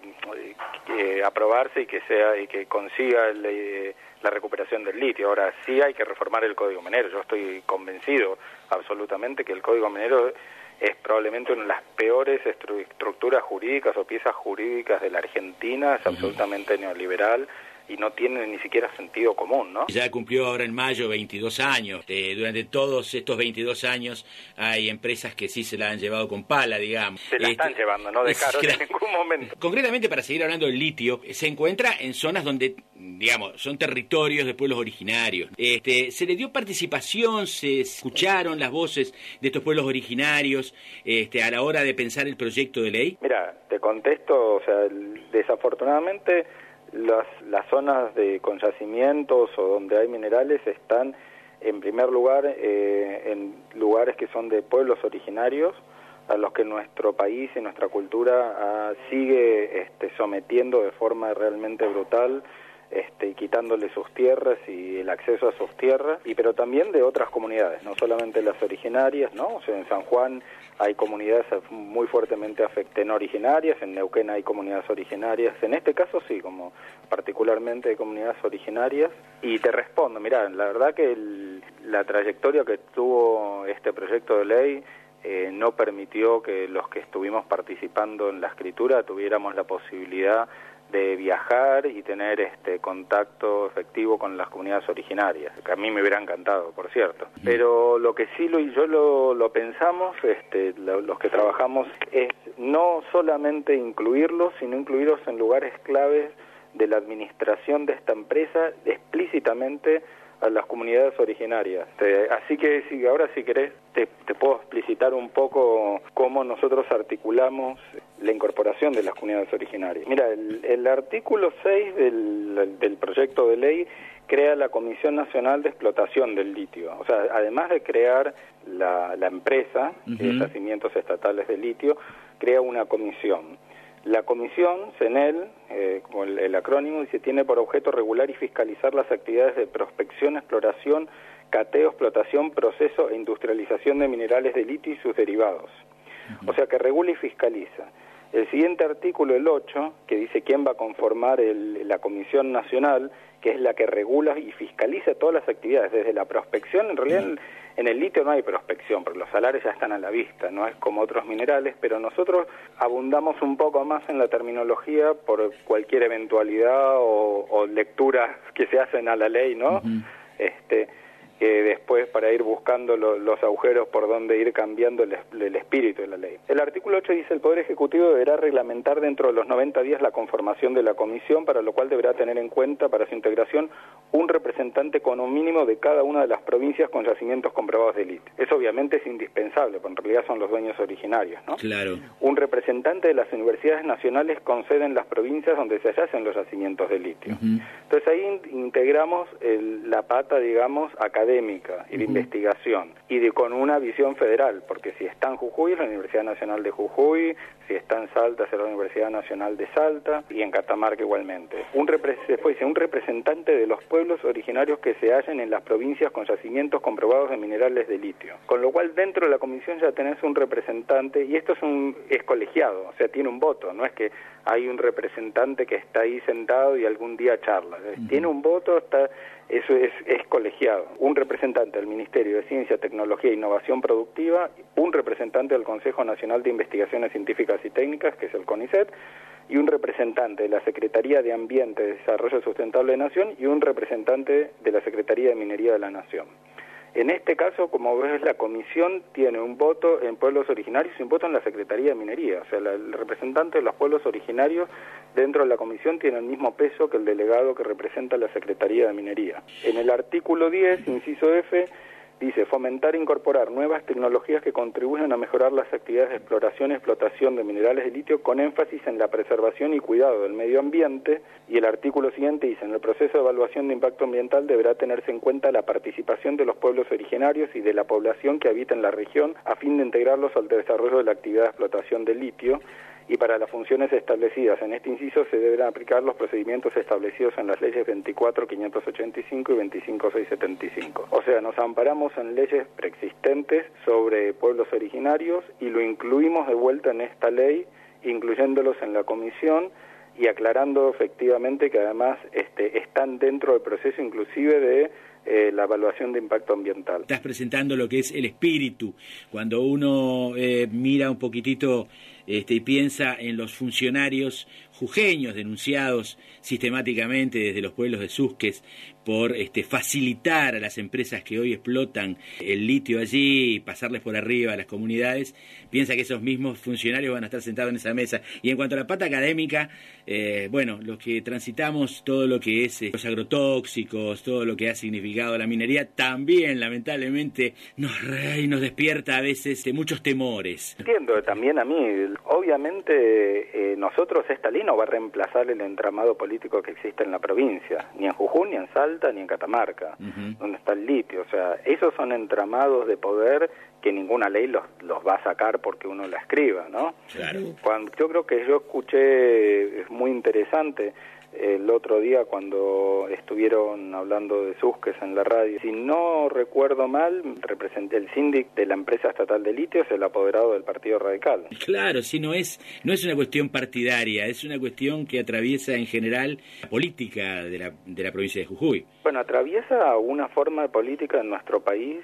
eh, aprobarse y que sea y que consiga el, eh, la recuperación del litio. Ahora sí hay que reformar el Código Minero. Yo estoy convencido absolutamente que el Código Minero es probablemente una de las peores estru estructuras jurídicas o piezas jurídicas de la Argentina, es absolutamente neoliberal y no tiene ni siquiera sentido común, ¿no? Ya cumplió ahora en mayo veintidós años. Eh, durante todos estos veintidós años hay empresas que sí se la han llevado con pala, digamos. Se la este, están llevando, no dejaron en ningún momento. Concretamente, para seguir hablando del litio, se encuentra en zonas donde, digamos, son territorios de pueblos originarios. Este, ¿se le dio participación, se escucharon las voces de estos pueblos originarios este, a la hora de pensar el proyecto de ley? Mira, te contesto, o sea, desafortunadamente Las, las zonas de con yacimientos o donde hay minerales están en primer lugar eh, en lugares que son de pueblos originarios a los que nuestro país y nuestra cultura ah, sigue este, sometiendo de forma realmente brutal, este, quitándole sus tierras y el acceso a sus tierras, y pero también de otras comunidades, no solamente las originarias, ¿no? O sea, en San Juan hay comunidades muy fuertemente afecten originarias, en Neuquén hay comunidades originarias, en este caso sí, como particularmente hay comunidades originarias, y te respondo, mirá, la verdad que el, la trayectoria que tuvo este proyecto de ley eh, no permitió que los que estuvimos participando en la escritura tuviéramos la posibilidad de viajar y tener este contacto efectivo con las comunidades originarias, que a mí me hubiera encantado, por cierto. Pero lo que sí lo, yo lo, lo pensamos, este, lo, los que trabajamos, es no solamente incluirlos, sino incluirlos en lugares claves de la administración de esta empresa, explícitamente a las comunidades originarias. Te, así que si ahora si querés te, te puedo explicitar un poco cómo nosotros articulamos la incorporación de las comunidades originarias. Mira, el, el artículo seis del, del proyecto de ley crea la Comisión Nacional de Explotación del Litio. O sea, además de crear la, la empresa uh-huh. de Yacimientos Estatales de Litio, crea una comisión. La comisión, CENEL, eh, como el, el acrónimo, dice, tiene por objeto regular y fiscalizar las actividades de prospección, exploración, cateo, explotación, proceso e industrialización de minerales de litio y sus derivados. Uh-huh. O sea que regula y fiscaliza. El siguiente artículo, el ocho, que dice quién va a conformar el, la Comisión Nacional, que es la que regula y fiscaliza todas las actividades, desde la prospección, en realidad en, en el litio no hay prospección, porque los salares ya están a la vista, no es como otros minerales, pero nosotros abundamos un poco más en la terminología por cualquier eventualidad o, o lecturas que se hacen a la ley, ¿no? Uh-huh. Este... que después para ir buscando lo, los agujeros por donde ir cambiando el, el espíritu de la ley. El artículo ocho dice, el Poder Ejecutivo deberá reglamentar dentro de los noventa días la conformación de la comisión, para lo cual deberá tener en cuenta para su integración un representante con un mínimo de cada una de las provincias con yacimientos comprobados de litio. Eso obviamente es indispensable, porque en realidad son los dueños originarios, ¿no? Claro. Un representante de las universidades nacionales con sede en las provincias donde se hallacen los yacimientos de litio. Uh-huh. Entonces ahí integramos el, la pata, digamos, académica académica y de uh-huh. investigación, y de con una visión federal, porque si está en Jujuy es la Universidad Nacional de Jujuy, si está en Salta es la Universidad Nacional de Salta, y en Catamarca igualmente. Un repre- después dice, un representante de los pueblos originarios que se hallen en las provincias con yacimientos comprobados de minerales de litio. Con lo cual dentro de la comisión ya tenés un representante, y esto es un es colegiado, o sea, tiene un voto, no es que hay un representante que está ahí sentado y algún día charla. Uh-huh. Tiene un voto, está eso es, es colegiado. Un representante del Ministerio de Ciencia, Tecnología e Innovación Productiva, un representante del Consejo Nacional de Investigaciones Científicas y Técnicas, que es el CONICET, y un representante de la Secretaría de Ambiente y Desarrollo Sustentable de Nación y un representante de la Secretaría de Minería de la Nación. En este caso, como ves, la comisión tiene un voto en pueblos originarios y un voto en la Secretaría de Minería. O sea, la, el representante de los pueblos originarios dentro de la comisión tiene el mismo peso que el delegado que representa la Secretaría de Minería. En el artículo diez, inciso F, Dice, fomentar e incorporar nuevas tecnologías que contribuyan a mejorar las actividades de exploración y explotación de minerales de litio con énfasis en la preservación y cuidado del medio ambiente. Y el artículo siguiente dice, en el proceso de evaluación de impacto ambiental deberá tenerse en cuenta la participación de los pueblos originarios y de la población que habita en la región a fin de integrarlos al desarrollo de la actividad de explotación de litio. Y para las funciones establecidas en este inciso se deberán aplicar los procedimientos establecidos en las leyes veinticuatro mil quinientos ochenta y cinco y veinticinco mil seiscientos setenta y cinco. O sea, nos amparamos en leyes preexistentes sobre pueblos originarios y lo incluimos de vuelta en esta ley, incluyéndolos en la comisión y aclarando efectivamente que además este, están dentro del proceso inclusive de Eh, la evaluación de impacto ambiental. Estás presentando lo que es el espíritu. Cuando uno eh, mira un poquitito este, y piensa en los funcionarios jujeños denunciados sistemáticamente desde los pueblos de Susques por este, facilitar a las empresas que hoy explotan el litio allí y pasarles por arriba a las comunidades, piensa que esos mismos funcionarios van a estar sentados en esa mesa. Y en cuanto a la pata académica, eh, bueno, los que transitamos todo lo que es eh, los agrotóxicos, todo lo que ha significado la minería, también lamentablemente nos, re, nos despierta a veces eh, muchos temores. Entiendo también a mí, obviamente eh, nosotros esta ley no va a reemplazar el entramado político que existe en la provincia, ni en Jujuy, ni en Salta, ni en Catamarca, uh-huh. donde está el litio. O sea, esos son entramados de poder que ninguna ley los, los va a sacar porque uno la escriba, ¿no? Claro. Cuando, yo creo que yo escuché, es muy interesante, el otro día cuando estuvieron hablando de Susques en la radio, si no recuerdo mal, representé el síndic de la empresa estatal de litio, es el apoderado del Partido Radical. Claro, sí, no es, no es una cuestión partidaria, es una cuestión que atraviesa en general la política de la, de la provincia de Jujuy. Bueno, atraviesa una forma de política en nuestro país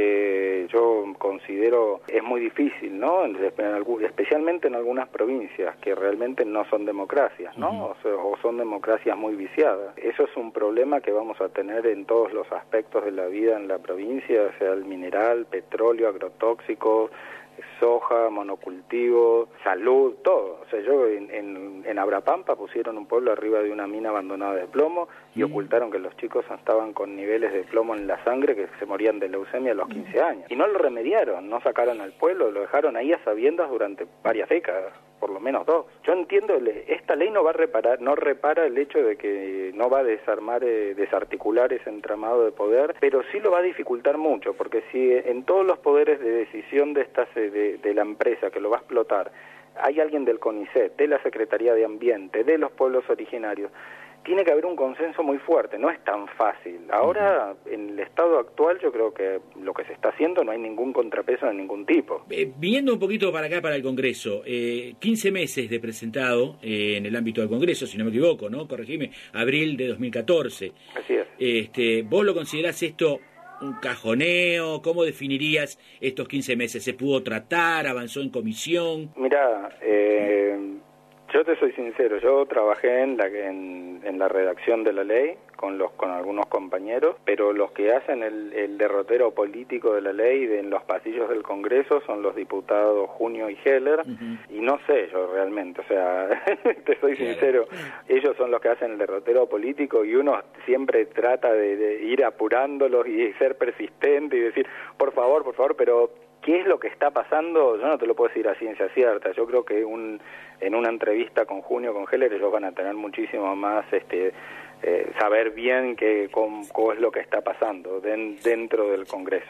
que yo considero es muy difícil, ¿no? Especialmente en algunas provincias que realmente no son democracias, ¿no? Uh-huh. O sea, o son democracias muy viciadas. Eso es un problema que vamos a tener en todos los aspectos de la vida en la provincia, sea el mineral, petróleo, agrotóxicos, soja, monocultivo, salud, todo. O sea, yo en, en, en Abrapampa pusieron un pueblo arriba de una mina abandonada de plomo y mm. ocultaron que los chicos estaban con niveles de plomo en la sangre que se morían de leucemia a los quince años. Y no lo remediaron, no sacaron al pueblo, lo dejaron ahí a sabiendas durante varias décadas, por lo menos dos. Yo entiendo, esta ley no va a reparar, no repara el hecho de que no va a desarmar, eh, desarticular ese entramado de poder, pero sí lo va a dificultar mucho, porque si en todos los poderes de decisión de estas de, de la empresa que lo va a explotar hay alguien del CONICET, de la Secretaría de Ambiente, de los pueblos originarios, tiene que haber un consenso muy fuerte, no es tan fácil. Ahora, en el estado actual, yo creo que lo que se está haciendo no hay ningún contrapeso de ningún tipo. Eh, viniendo un poquito para acá, para el Congreso, eh, quince meses de presentado eh, en el ámbito del Congreso, si no me equivoco, ¿no? Corregime, abril de dos mil catorce. Así es. Este, ¿vos lo considerás esto un cajoneo? ¿Cómo definirías estos quince meses? ¿Se pudo tratar? ¿Avanzó en comisión? Mirá, eh... yo te soy sincero, yo trabajé en la en, en la redacción de la ley con los con algunos compañeros, pero los que hacen el, el derrotero político de la ley de, en los pasillos del Congreso son los diputados Junio y Heller, uh-huh. y no sé yo realmente, o sea, te soy sincero, ellos son los que hacen el derrotero político y uno siempre trata de, de ir apurándolos y ser persistente y decir, por favor, por favor, pero ¿qué es lo que está pasando? Yo no te lo puedo decir a ciencia cierta. Yo creo que un, en una entrevista con Junio, con Heller, ellos van a tener muchísimo más, este, eh, saber bien qué cómo, cómo es lo que está pasando den, dentro del Congreso.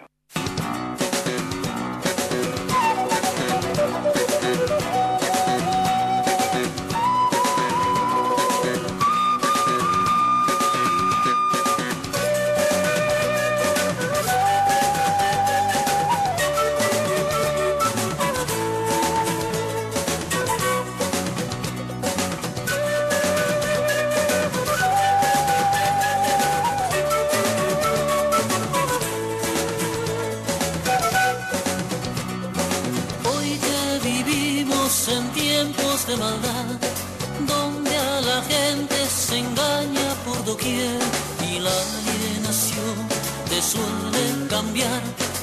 De maldad, donde a la gente se engaña por doquier y la alienación te suele cambiar.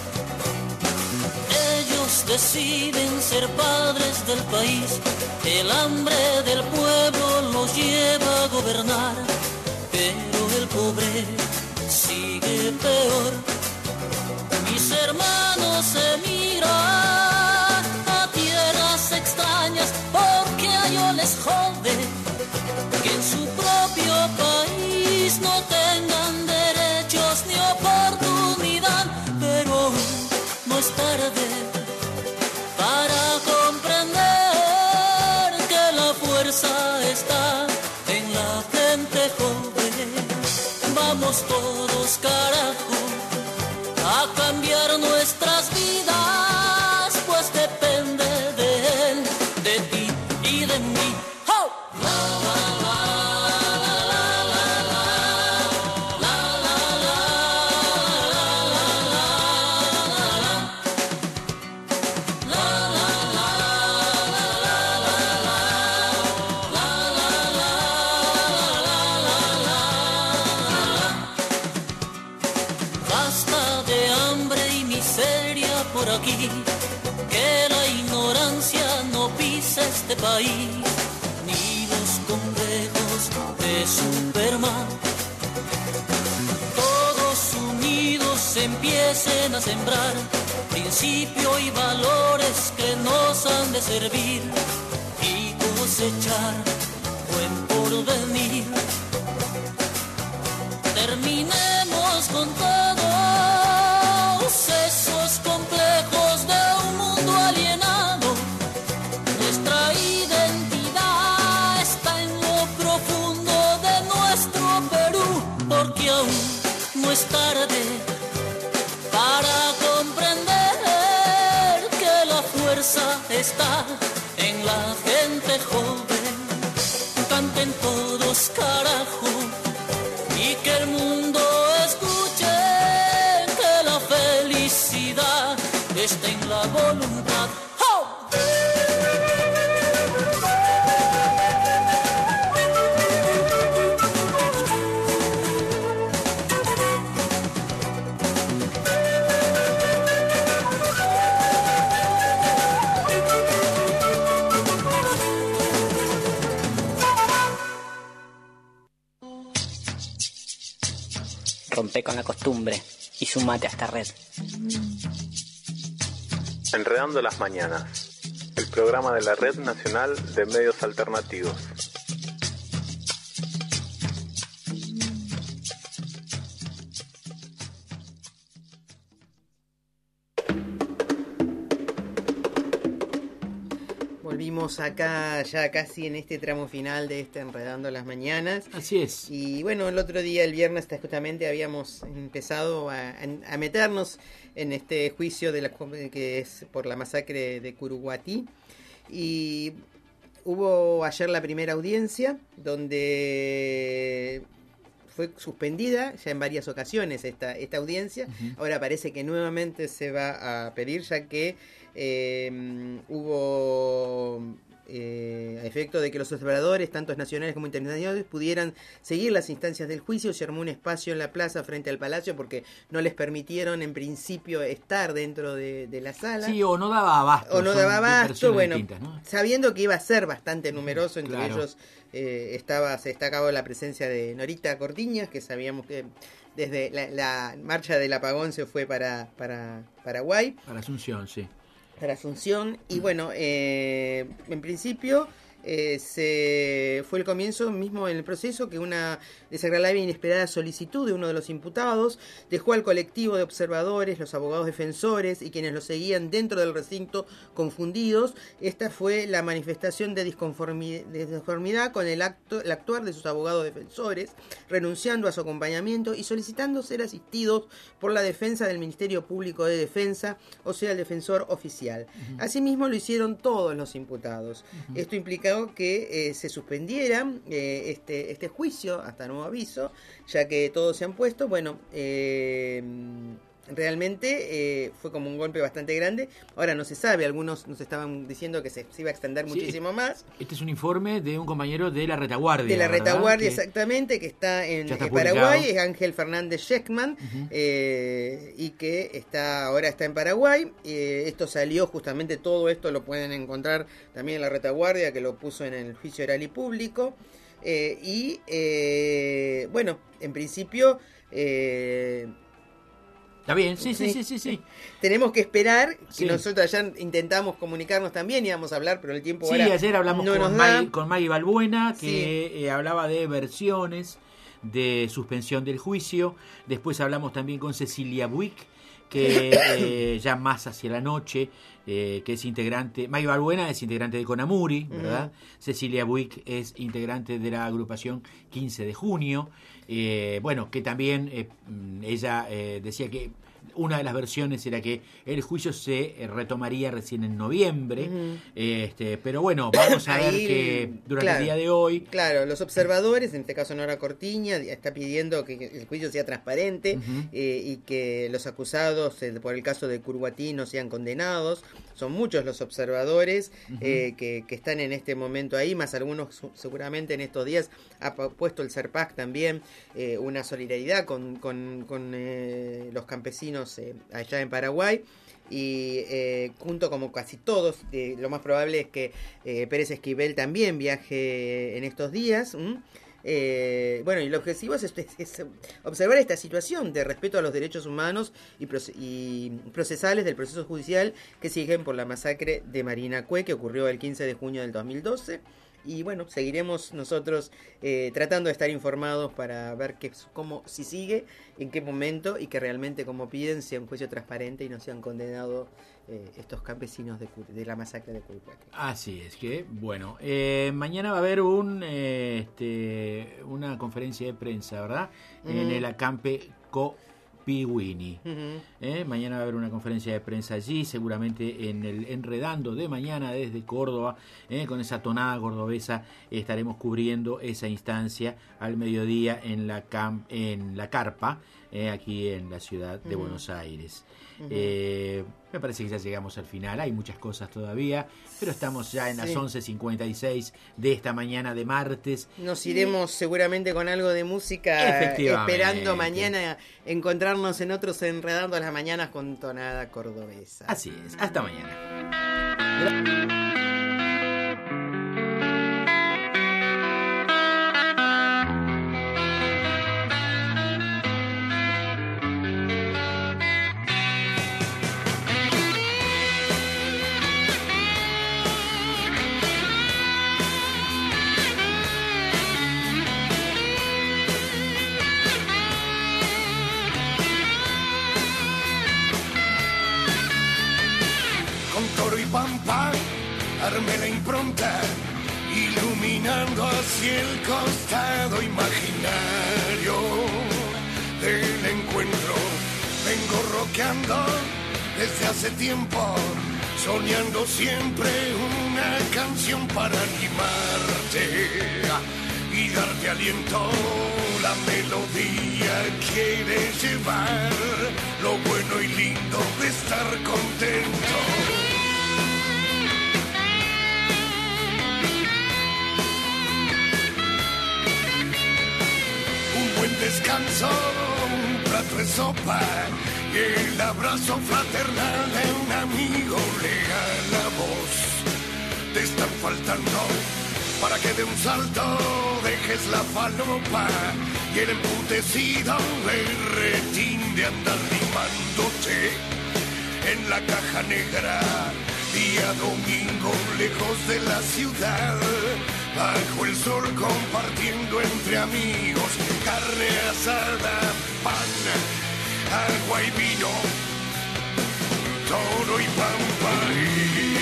Ellos deciden ser padres del país, el hambre del pueblo los lleva a gobernar, pero el pobre sigue peor. Mi es tarde para comprender que la fuerza está en la gente joven. Vamos todos, carajo, a cambiar nuestras vidas, pues depende de él, de ti y de mí. ¡Oh! La, la, la, la, la, la, la, la, la, la, la, la, la, basta de hambre y miseria por aquí, que la ignorancia no pisa este país, ni los complejos de Superman. Todos unidos empiecen a sembrar principios y valores que nos han de servir y cosechar buen porvenir. Terminemos con todos esos complejos de un mundo alienado. Nuestra identidad está en lo profundo de nuestro Perú, porque aún no es tarde para comprender que la fuerza está en la gente joven. Canten todos, carajo, y que el mundo escuche que la felicidad está en la voluntad. ¡Oh! Rompe con la costumbre y sumate a esta red. Enredando las Mañanas, el programa de la Red Nacional de Medios Alternativos. Volvimos acá ya casi en este tramo final de este Enredando las Mañanas. Así es. Y bueno, el otro día, el viernes, justamente habíamos empezado a, a meternos en este juicio de la, que es por la masacre de Curuguatí. Y hubo ayer la primera audiencia, donde fue suspendida ya en varias ocasiones esta, esta audiencia. Uh-huh. Ahora parece que nuevamente se va a pedir, ya que eh, hubo eh, a efecto de que los observadores, tanto nacionales como internacionales, pudieran seguir las instancias del juicio. Se armó un espacio en la plaza frente al palacio porque no les permitieron en principio estar dentro de, de la sala. Sí, o no daba abasto. O no daba abasto, bueno, ¿no? Sabiendo que iba a ser bastante numeroso, entre claro. ellos eh, estaba se destacaba la presencia de Norita Cortiñas, que sabíamos que desde la, la marcha del apagón se fue para, para Paraguay. Para Asunción, sí. Para Asunción, y bueno, eh, en principio eh, se fue el comienzo mismo en el proceso que una desagradable e inesperada solicitud de uno de los imputados dejó al colectivo de observadores, los abogados defensores y quienes lo seguían dentro del recinto confundidos. Esta fue la manifestación de disconformidad, de disconformidad con el acto, el actuar de sus abogados defensores, renunciando a su acompañamiento y solicitando ser asistidos por la defensa del Ministerio Público de Defensa, o sea, el defensor oficial. Uh-huh. Asimismo lo hicieron todos los imputados. Uh-huh. Esto implicó que eh, se suspendiera eh, este, este juicio hasta nuevo aviso, ya que todos se han puesto, bueno, eh, realmente eh, fue como un golpe bastante grande. Ahora no se sabe, algunos nos estaban diciendo que se, se iba a extender sí, muchísimo más. Este es un informe de un compañero de la retaguardia. De la ¿verdad? retaguardia, que exactamente, que está en está Paraguay, es Ángel Fernández Sheckman, uh-huh. eh, y que está ahora está en Paraguay. Eh, esto salió justamente, todo esto lo pueden encontrar también en la retaguardia, que lo puso en el juicio oral y público. Eh, y eh, bueno, en principio eh, está bien, sí, sí, sí, sí, sí. Tenemos que esperar, que sí. nosotros ya intentamos comunicarnos también, íbamos a hablar, pero el tiempo sí, ahora ayer hablamos no con, nos Maggie, da. con Maggie Balbuena, que sí. eh, hablaba de versiones de suspensión del juicio. Después hablamos también con Cecilia Buick, que eh, ya más hacia la noche, eh, que es integrante, May Balbuena es integrante de Conamuri, ¿verdad? Uh-huh. Cecilia Buick es integrante de la agrupación quince de junio, eh, bueno, que también eh, ella eh, decía que una de las versiones era que el juicio se retomaría recién en noviembre, uh-huh. este, pero bueno, vamos a Ahí, ver que durante claro, el día de hoy... Claro, los observadores, en este caso Nora Cortiña, está pidiendo que el juicio sea transparente uh-huh. eh, y que los acusados eh, por el caso de Curguatí no sean condenados. Son muchos los observadores uh-huh. eh, que, que están en este momento ahí, más algunos seguramente en estos días ha puesto el Serpac también eh, una solidaridad con, con, con eh, los campesinos Eh, allá en Paraguay, y eh, junto como casi todos, eh, lo más probable es que eh, Pérez Esquivel también viaje en estos días. Eh, bueno, y el objetivo es, es, es observar esta situación de respeto a los derechos humanos y, proce- y procesales del proceso judicial que siguen por la masacre de Marina Cue, que ocurrió el quince de junio del dos mil doce. Y bueno, seguiremos nosotros eh, tratando de estar informados para ver qué, cómo, si sigue, en qué momento, y que realmente, como piden, sea un juicio transparente y no sean condenados eh, estos campesinos de, de la masacre de Curiguate. Así es que, bueno, eh, mañana va a haber un eh, este, una conferencia de prensa, ¿verdad? Uh-huh. En el acampe Co Pigüini. Uh-huh. Eh, mañana va a haber una conferencia de prensa allí, seguramente en el Enredando de mañana desde Córdoba, eh, con esa tonada cordobesa estaremos cubriendo esa instancia al mediodía en la cam- en la carpa, eh, aquí en la ciudad de uh-huh. Buenos Aires. Uh-huh. Eh, me parece que ya llegamos al final, hay muchas cosas todavía, pero estamos ya en las sí. once cincuenta y seis de esta mañana de martes. Nos iremos seguramente con algo de música, esperando mañana encontrarnos en otros Enredando las Mañanas con tonada cordobesa. Así es, hasta mañana. Armé la impronta, iluminando hacia el costado imaginario del encuentro. Vengo rockeando desde hace tiempo, soñando siempre una canción para animarte y darte aliento. La melodía quiere llevar lo bueno y lindo de estar contento. Descanso, un plato de sopa y el abrazo fraternal de un amigo legal. La voz te están faltando para que de un salto dejes la falopa y el emputecido berretín de andar rimándote en la caja negra. Día domingo lejos de la ciudad, bajo el sol compartiendo entre amigos, carne asada, pan, agua y vino, toro y pampa.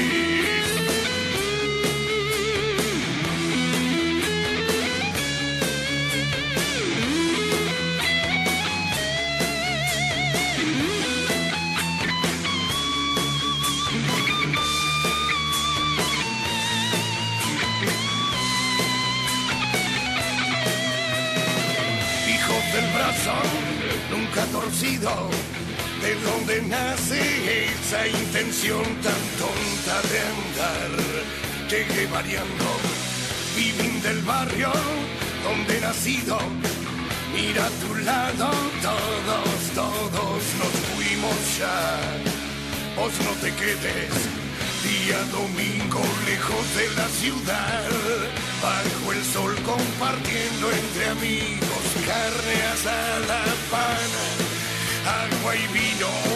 Nunca torcido, de donde nace esa intención tan tonta de andar, llegué variando, vivín del barrio donde he nacido, mira a tu lado, todos, todos nos fuimos ya, vos no te quedes, día domingo lejos de la ciudad, bajo el sol compartiendo entre amigos, carne asada, pan, agua y vino.